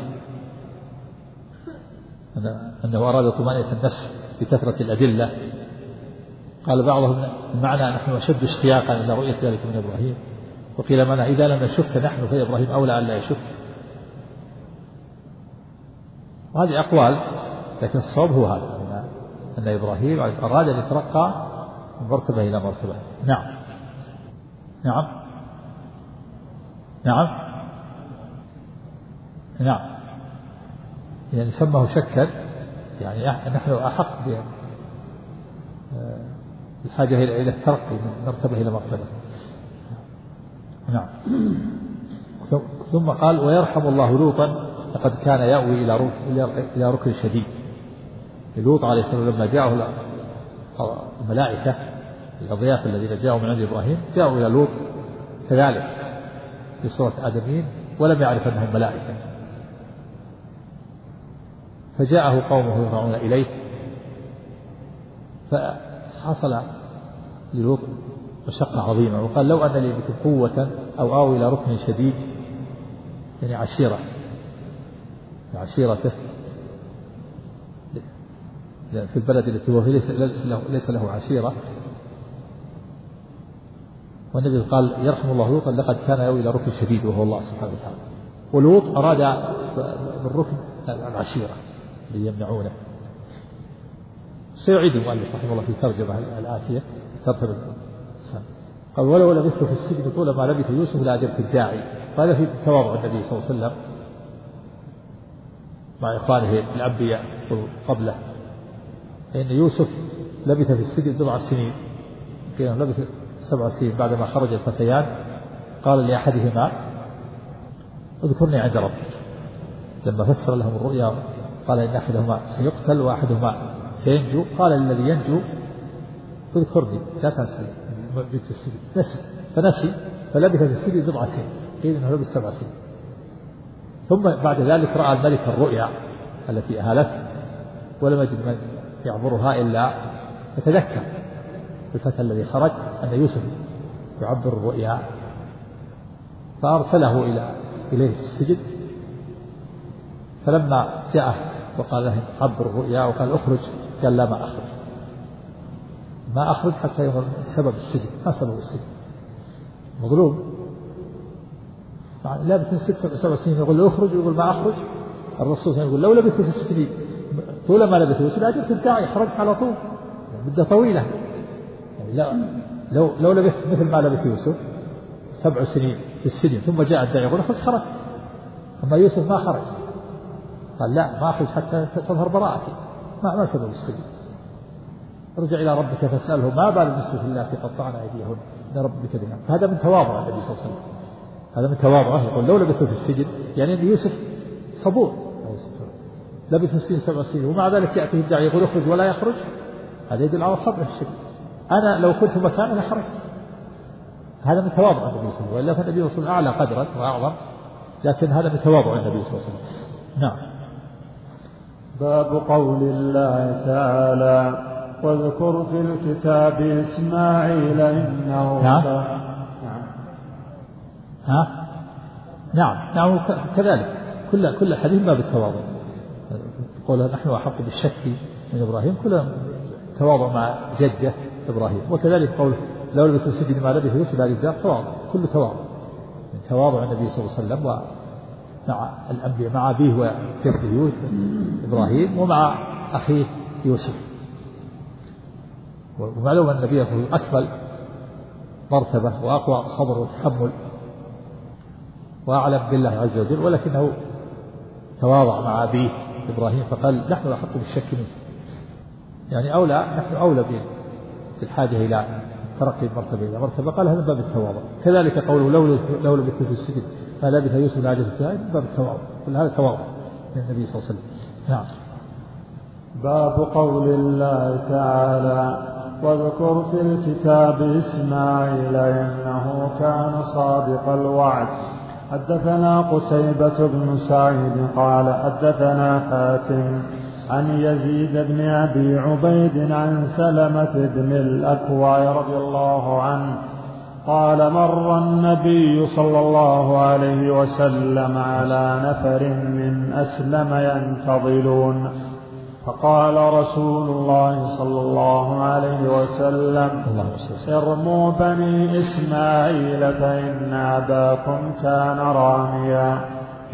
Speaker 2: أنه أراد طمأنينة النفس بكثرة الأدلة. قال بعضهم المعنى نحن أشد اشتياقا إلى رؤية ذلك من إبراهيم، وقيل معنى إذا لم نشك نحن فإبراهيم أولى أن لا يشك. وهذه أقوال، لكن الصواب هو هذا، أن إبراهيم أراد أن يترقى من مرتبة إلى مرتبة. نعم نعم نعم نعم، يعني سماه شكا، يعني نحن أحق بالحاجة إلى الترقي من مرتبة إلى مرتبة. نعم. ثم قال ويرحم الله لوطا لقد كان يأوي إلى ركن شديد. لوط عليه السلام لما جاءه الملائكة الأضياف الذين جاءوا من عند إبراهيم جاءوا إلى لوط كذلك في صورة آدمين ولم يعرف أنهم ملائكة، فجاءه قومه يرعون إليه، فحصل للوط مشقة عظيمة، وقال لو أن لي بكم قوة أو آوي إلى ركن شديد، يعني عشيرته في البلد التي هو فيه ليس له عشيرة. والنبي قال يرحم الله لوطا لقد كان يأوي إلى ركن شديد وهو الله سبحانه وتعالى. ولوط أراد بالركن العشيرة ليمنعونه. سيعيد المؤلف رحمه الله في ترجمة الآتية ترتب الإنسان. قال ولو لبثت في السجن طول ما لبث يوسف لأجبت الداعي. وهذا في تواضع النبي صلى الله عليه وسلم مع إخوانه الأنبياء قبله، فإن يوسف لبث في السجن 7 سنين، قيل لبث 7 سنين. بعدما خرج الفتيان قال لأحدهما اذكرني عند ربك، لما فسر لهم الرؤيا قال إن أحدهما سيقتل وأحدهما سينجو، قال للذي ينجو اذكرني لا تنسى في السجن، فنسي فلبث في السجن 7 سنين، قيل إنه لبث 7 سنين. ثم بعد ذلك رأى الملك الرؤيا التي أهالته ولم يجد من يعبرها إلا فتذكر الفتى الذي خرج أن يوسف يعبر الرؤيا، فأرسله إليه في السجن. فلما جاءه وقال له عبر الرؤيا وقال اخرج، قال لا ما أخرج حتى يظهر سبب السجن. ما سبب السجن؟ مظلوم لابث 6-7 سنين، يقول له اخرج ويقول ما أخرج. الرسول يقول لو لبثت في السجن طول ما لبث يوسف لأجبت الداعي، خرجت على طول مدة طويلة. يعني لو لبثت مثل ما لبث يوسف 7 سنين في السجن ثم جاء الداعي يقول اخرج، خرجت. أما يوسف ما خرج، قال لا ما أخرج حتى تظهر براءتي. ما سبب السجن؟ ارجع إلى ربك فاسأله ما بال النسوة اللاتي قطعن أيديهن إن ربك بها. هذا من تواضع النبي صلى الله عليه وسلم، هذا من تواضعه. يقول لو لبثت في السجن، يعني أن يوسف صبور، لبث في السجن 7 سنين ومع ذلك يأتيه الداعي يقول اخرج ولا يخرج. هذا يدل على صبر السجن. أنا لو كنت مكانه لخرجت. هذا من تواضع النبي صلى الله عليه وسلم، وإلا فالنبي صلى الله عليه وسلم أعلى قدرا وأعظم، لكن هذا من تواضع النبي صلى الله عليه وسلم. نعم.
Speaker 4: باب قول الله تعالى واذكر في الكتاب إسماعيل إنه
Speaker 2: نعم كذلك كل حديث باب التواضع. قول نحن أحق بالشك من إبراهيم، كل تواضع مع جده إبراهيم. وكذلك قول لو لبث السجن ما لبث يوسف لأجبت تواضع، كل تواضع من تواضع النبي صلى الله عليه وسلم ومع الأنبياء، مع أبيه وجده إبراهيم ومع أخيه يوسف. ومعلوم أن النبي صلى الله عليه وسلم أكمل مرتبة وأقوى صبر وتحمل وأعلم بالله عز وجل، ولكنه تواضع مع أبيه إبراهيم فقال نحن أحق بالشك منه، يعني نحن أولى بالحاجة إلى ترقي مرتبة إلى مرتبة. قال هذا باب التواضع. كذلك قوله لو لبثت في السجن ما لبث يوسف العجل في الداعي، باب التواضع. كل هذا تواضع من النبي صلى الله عليه وسلم. نعم.
Speaker 4: باب قول الله تعالى واذكر في الكتاب إسماعيل إنه كان صادق الوعد. حدثنا قتيبة بن سعيد قال حدثنا حاتم عن يزيد بن أبي عبيد عن سلمة بن الأكوع رضي الله عنه قال مر النبي صلى الله عليه وسلم على نفر من أسلم ينتظلون فقال رسول الله صلى الله عليه وسلم ارموا بني إسماعيل فإن أباكم كان راميا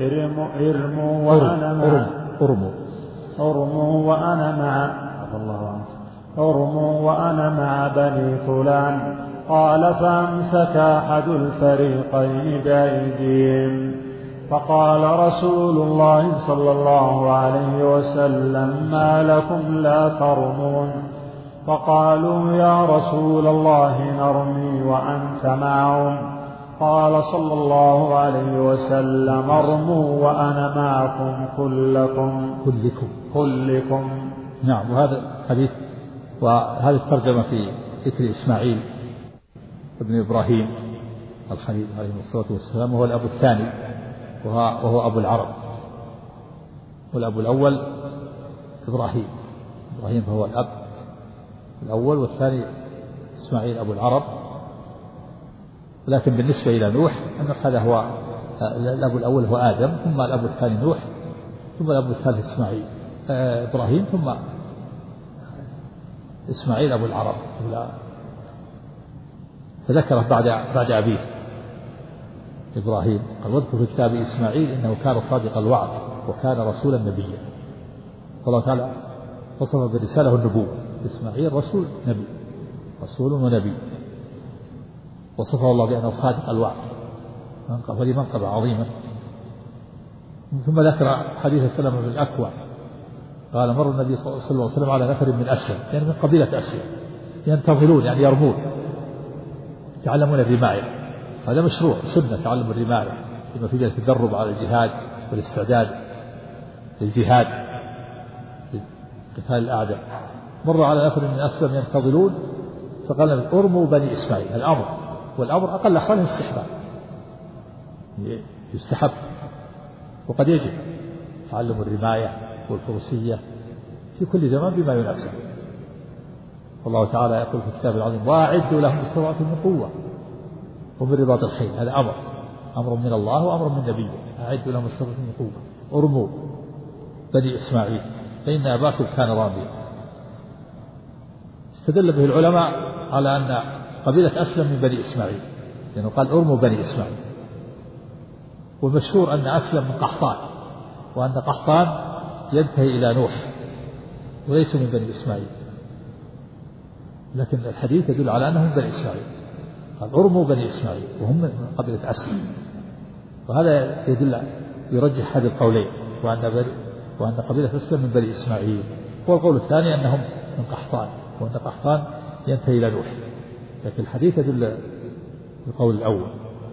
Speaker 4: ارموا وأنا مع بني فلان. قال فأمسك أحد الفريقين بأيديهم فقال رسول الله صلى الله عليه وسلم ما لكم لا ترمون؟ فقالوا يا رسول الله نرمي وأنت معهم. قال صلى الله عليه وسلم ارموا وأنا معكم كلكم.
Speaker 2: نعم. وهذا حديث وهذه الترجمة في ذكر إسماعيل ابن إبراهيم الخليل عليه الصلاة والسلام، وهو الأب الثاني وهو أبو العرب، والأب الأول إبراهيم فهو الأب الأول، والثاني إسماعيل أبو العرب. لكن بالنسبة إلى نوح هذا هو الأب الأول هو آدم، ثم الأب الثاني نوح، ثم الأب الثالث إسماعيل إبراهيم، ثم إسماعيل أبو العرب. فذكره بعد أبيه إبراهيم. قال واذكر في كتاب إسماعيل إنه كان صادق الوعد وكان رسولا نبيا. الله تعالى وصف برساله النبوة. إسماعيل رسول ونبي، وصفه الله بأنه صادق الوعد، فلي منقبة عظيمة. ثم ذكر حديث سلمة بن الأكوع قال مر النبي صلى الله عليه وسلم على نفر من أسلم، يعني من قبيلة أسلم، ينتظلون يعني يرمون، يتعلمون الرماية. هذا مشروع سنة تعلم الرماية فيما فيه التدرب على الجهاد والاستعداد للجهاد لقتال الأعداء. مر على نفر من أسلم ينتظلون فقال ارموا بني إسماعيل. الأمر والأمر أقل أحواله استحباب، يستحب وقد يجب تعلم الرماية والفروسية في كل زمان بما يناسب. والله تعالى يقول في الكتاب العظيم وأعدوا لهم استطاعة من قوة ومن رباط الخيل. هذا أمر من الله وأمر من نبيه. أعدوا لهم استطاعة من قوة ارموا بني إسماعيل فإن أباكم كان راميا. استدل به العلماء على أن قبيلة أسلم من بني إسماعيل، لأنه قال ارموا بني إسماعيل. والمشهور أن أسلم من قحطان، وأن قحطان ينتهي إلى نوح وليس من بني إسماعيل، لكن الحديث يدل على أنهم من بني إسماعيل. قال ارموا بني إسماعيل وهم من قبيلة أسلم، وهذا يرجح هذه القولين، وأن قبيلة أسلم من بني إسماعيل. والقول الثاني أنهم من قحطان، وأن قحطان ينتهي إلى نوح، لكن الحديث يدل بالقول الأول.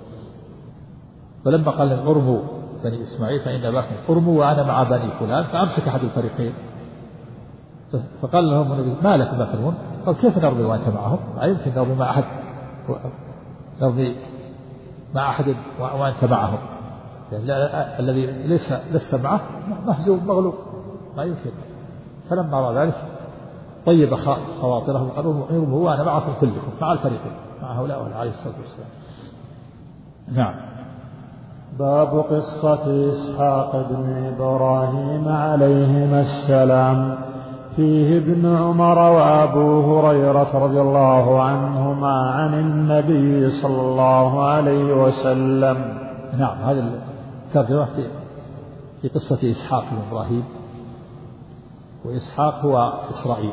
Speaker 2: فلما قال ارموا بني إسماعيل فإن أباكم ارموا وأنا مع بني فلان، فأمسك أحد الفريقين فقال لهم النبي ما لكم لا ترمون؟ قال كيف نرمي وأنت معهم؟ يمكن نرمي مع أحد وأنت معهم، يعني الذي لست معه محزوب مغلوب ما يمكن. فلما رأى ذلك طيب خواطره وقال ارموا وأنا معكم كلكم، مع الفريقين، مع هؤلاء عليه الصلاة والسلام. نعم.
Speaker 4: باب قصة إسحاق بن إبراهيم عليهما السلام، فيه ابن عمر وأبو هريرة رضي الله عنهما عن النبي صلى الله عليه وسلم.
Speaker 2: نعم. هذه الترجمة في قصة إسحاق بن إبراهيم. وإسحاق هو إسرائيل،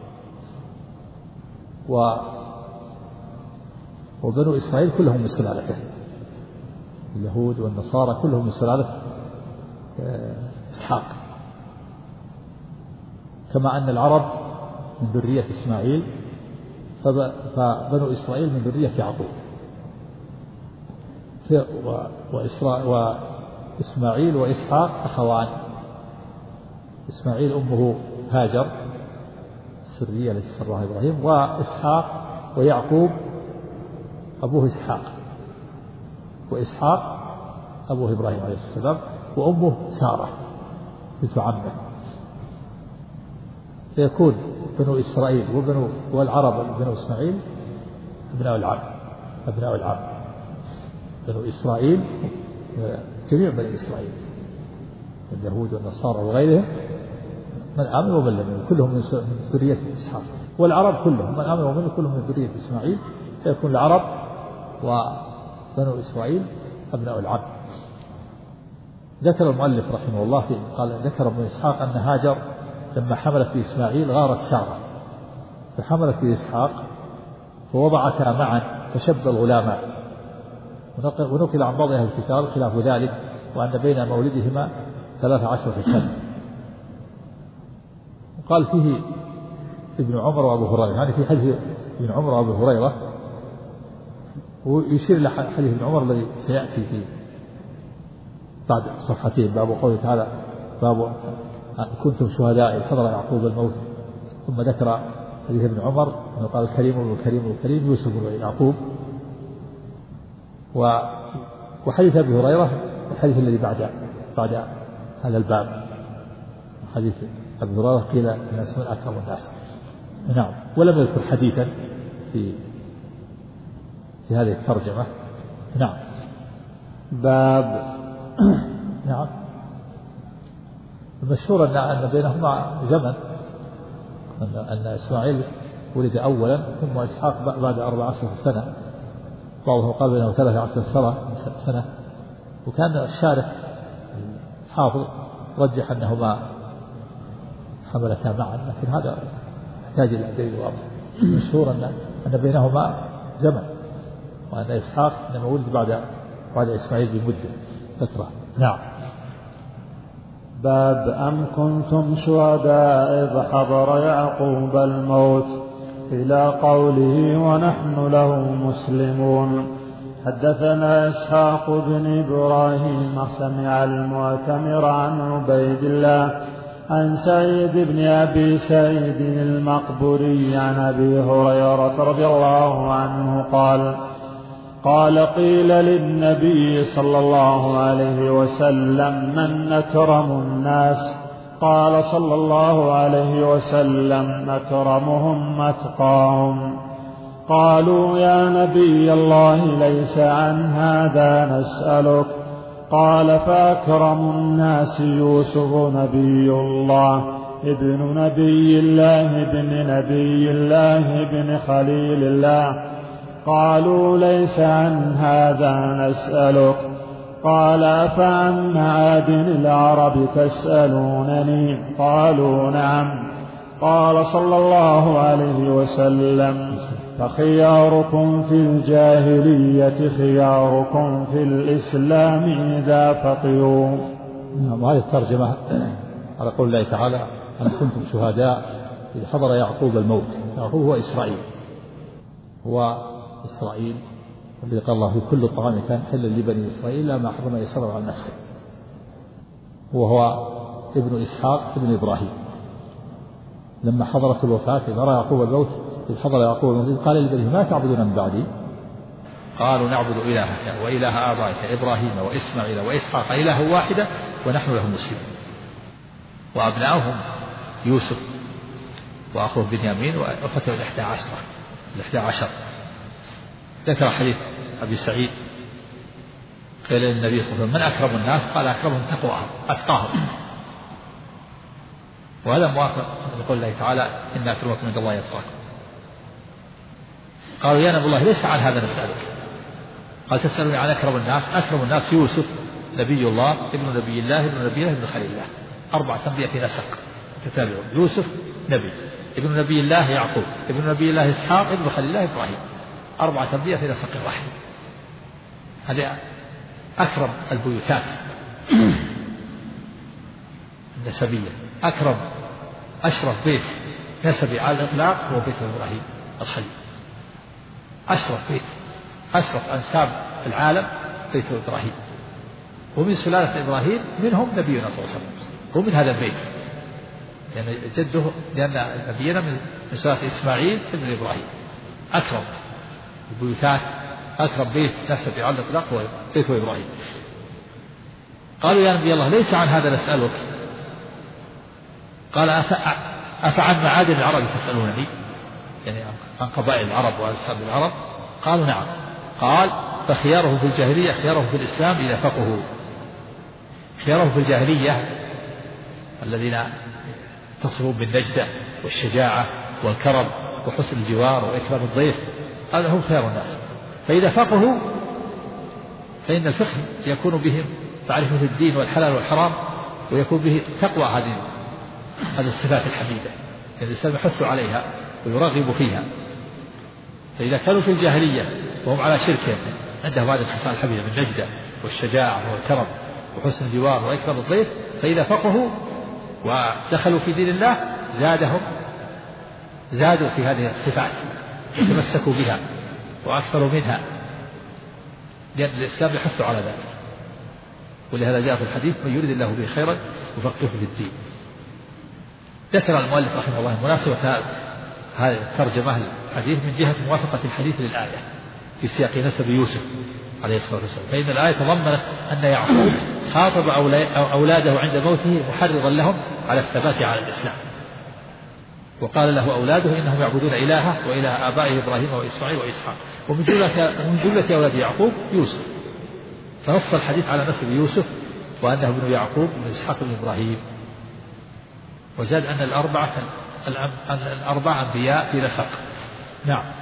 Speaker 2: وبنو إسرائيل كلهم من سلالته، اليهود والنصارى كلهم من سلالة إسحاق، كما أن العرب من ذرية إسماعيل، فبنو إسرائيل من ذرية يعقوب. وإسماعيل وإسحاق أخوان. إسماعيل أمه هاجر السرية التي سرها إبراهيم، وإسحاق ويعقوب أبوه إسحاق، وإسحاق أبوه إبراهيم عليه السلام، وأمه سارة بنت عمه. فيكون بنو إسرائيل والعرب بنو إسماعيل أبناء العم. بنو إسرائيل جميع بني إسرائيل، اليهود والنصارى وغيرهم، من آمن ومن لم يؤمن كلهم من ذرية إسحاق. والعرب كلهم من آمن ومن كلهم من ذرية إسماعيل، فيكون العرب وبنو إسرائيل أبناء العم. ذكر المؤلف رحمه الله قال ذكر ابن إسحاق أن هاجر لما حملت بإسماعيل غارت سارة فحملت بإسحاق فوضعتا معا فشب الغلامان. ونقل عن بعض أهل الكتاب خلاف ذلك، وأن بين مولدهما 13 سنة. وقال فيه ابن عمر وأبو هريرة، يعني في حديث ابن عمر وأبو هريرة، ويشير إلى حديث ابن عمر الذي سيأتي في بعد صفحتين، باب قوله تعالى باب كنتم شهداء إذ حضر يعقوب الموت. ثم ذكر حديث ابن عمر أنه قال الكريم يوسف بن يعقوب. وحديث أبي هريرة الحديث الذي بعد هذا الباب، حديث أبي هريرة قيل الناس من أكرم الناس. نعم. ولم يذكر حديثا في هذه الترجمة. نعم.
Speaker 4: باب
Speaker 2: نعم. المشهور أن بينهما زمن، أن إسماعيل ولد أولا ثم إسحاق بعد 14 سنة، بعضهم قال بينه 13 سنة. وكان الشارح الحافظ رجح أنهما حملتا معا، لكن هذا يحتاج إلى دليل واضح. مشهور أن بينهما زمن، وأن إسحاق إنما ولد بعد إسماعيل بمدة فترة. نعم.
Speaker 4: باب أم كنتم شهداء إذ حضر يعقوب الموت إلى قوله ونحن له مسلمون. حدثنا إسحاق بن إبراهيم سمع المعتمر عن عبيد الله عن سعيد بن أبي سعيد المقبوري عن أبي هريرة رضي الله عنه قال قيل للنبي صلى الله عليه وسلم من أكرم الناس؟ قال صلى الله عليه وسلم أكرمهم أتقاهم. قالوا يا نبي الله ليس عن هذا نسألك. قال فأكرم الناس يوسف نبي الله ابن نبي الله ابن نبي الله ابن خليل الله. قالوا ليس عن هذا نسألك. قال أفعن معادن العرب تسألونني؟ قالوا نعم. قال صلى الله عليه وسلم فخياركم في الجاهلية خياركم في الإسلام إذا فقهوا.
Speaker 2: نعم. هذه الترجمة على قول الله تعالى أم كنتم شهداء إذ حضر يعقوب الموت. يعقوب هو إسرائيل الذي قال الله في كل الطعام كان حلا لبني إسرائيل إلا ما حرم يسر على نفسه، وهو ابن إسحاق ابن إبراهيم. لما حضرت الوفاة إذ رأى يعقوب الموت إذ حضر يعقوب الموت قال لبنيه ما تعبدون من بعدي؟ قالوا نعبد إلهك وإله آبائك إبراهيم وإسماعيل وإسحاق إله واحدة ونحن له مسلمون. وأبناؤهم يوسف وأخوه بنيامين وفتوا 11. ذكر حديث أبي سعيد قيل للنبي صلى الله عليه وسلم من أكرم الناس؟ قال أكرمهم أتقاهم. وهذا موافق لقول الله تعالى إن أكرمكم عند الله يتقاكم. قالوا يا نبي الله ليس عن هذا نسألك. قال تسألني عن أكرم الناس؟ أكرم الناس يوسف نبي الله ابن نبي الله ابن نبي الله ابن خليل الله. 4 أنبياء في نسق تتابعون. يوسف نبي، ابن نبي الله يعقوب، ابن نبي الله إسحاق، ابن خليل الله إبراهيم. 4 أنبياء في نسق واحد. هذا أكرم البيوتات النسبية. أكرم أشرف بيت نسبي على الإطلاق هو بيت إبراهيم الخليل. أشرف بيت، أشرف أنساب العالم بيت إبراهيم. ومن سلالة إبراهيم منهم نبينا صلى الله عليه وسلم، ومن هذا البيت لأن نبينا من سلالة إسماعيل ابن إبراهيم. أكرم البيوتات، أكرم بيت نسبي على الإطلاق هو بيت إبراهيم. قالوا يا نبي الله ليس عن هذا نسألك. قال أفعن معادن العرب تسألونني، يعني عن قبائل العرب وأنساب العرب؟ قالوا نعم. قال فخياره في الجاهلية خياره في الإسلام إذا فقهوا. خياره في الجاهلية الذين تصفون بالنجدة والشجاعة والكرم وحسن الجوار وإكرام الضيف، هذا هم خيار الناس. فإذا فقهوا فإن الفقه يكون بهم معرفة الدين والحلال والحرام، ويكون به تقوى هذه الصفات الحميدة، يعني الإنسان يحث عليها ويرغب فيها. فإذا كانوا في الجاهلية وهم على شرك عندهم هذه الخصال الحميدة من النجدة والشجاعة والكرم وحسن الجوار وإكرام الضيف، فإذا فقهوا ودخلوا في دين الله زادوا في هذه الصفات وتمسكوا بها وأكثروا منها، لأن الإسلام يحث على ذلك. ولهذا جاء في الحديث من يريد الله به خيرا يفقهه في الدين. ذكر المؤلف رحمه الله مناسبة هذه الترجمة الحديث من جهة موافقة الحديث للآية في سياق نسب يوسف عليه الصلاة والسلام، فإن الآية تضمنت أن يعقوب خاطب أولاده عند موته محرضا لهم على الثبات على الإسلام، وقال له أولاده إنهم يعبدون إلهه وإله آبائه إبراهيم وإسماعيل وإسحاق، ومن جملة أولاد يعقوب يوسف، فنص الحديث على نسب يوسف وأنه ابن يعقوب بن إسحاق بن إبراهيم. وزاد أن الأربعة أنبياء في نسق. نعم.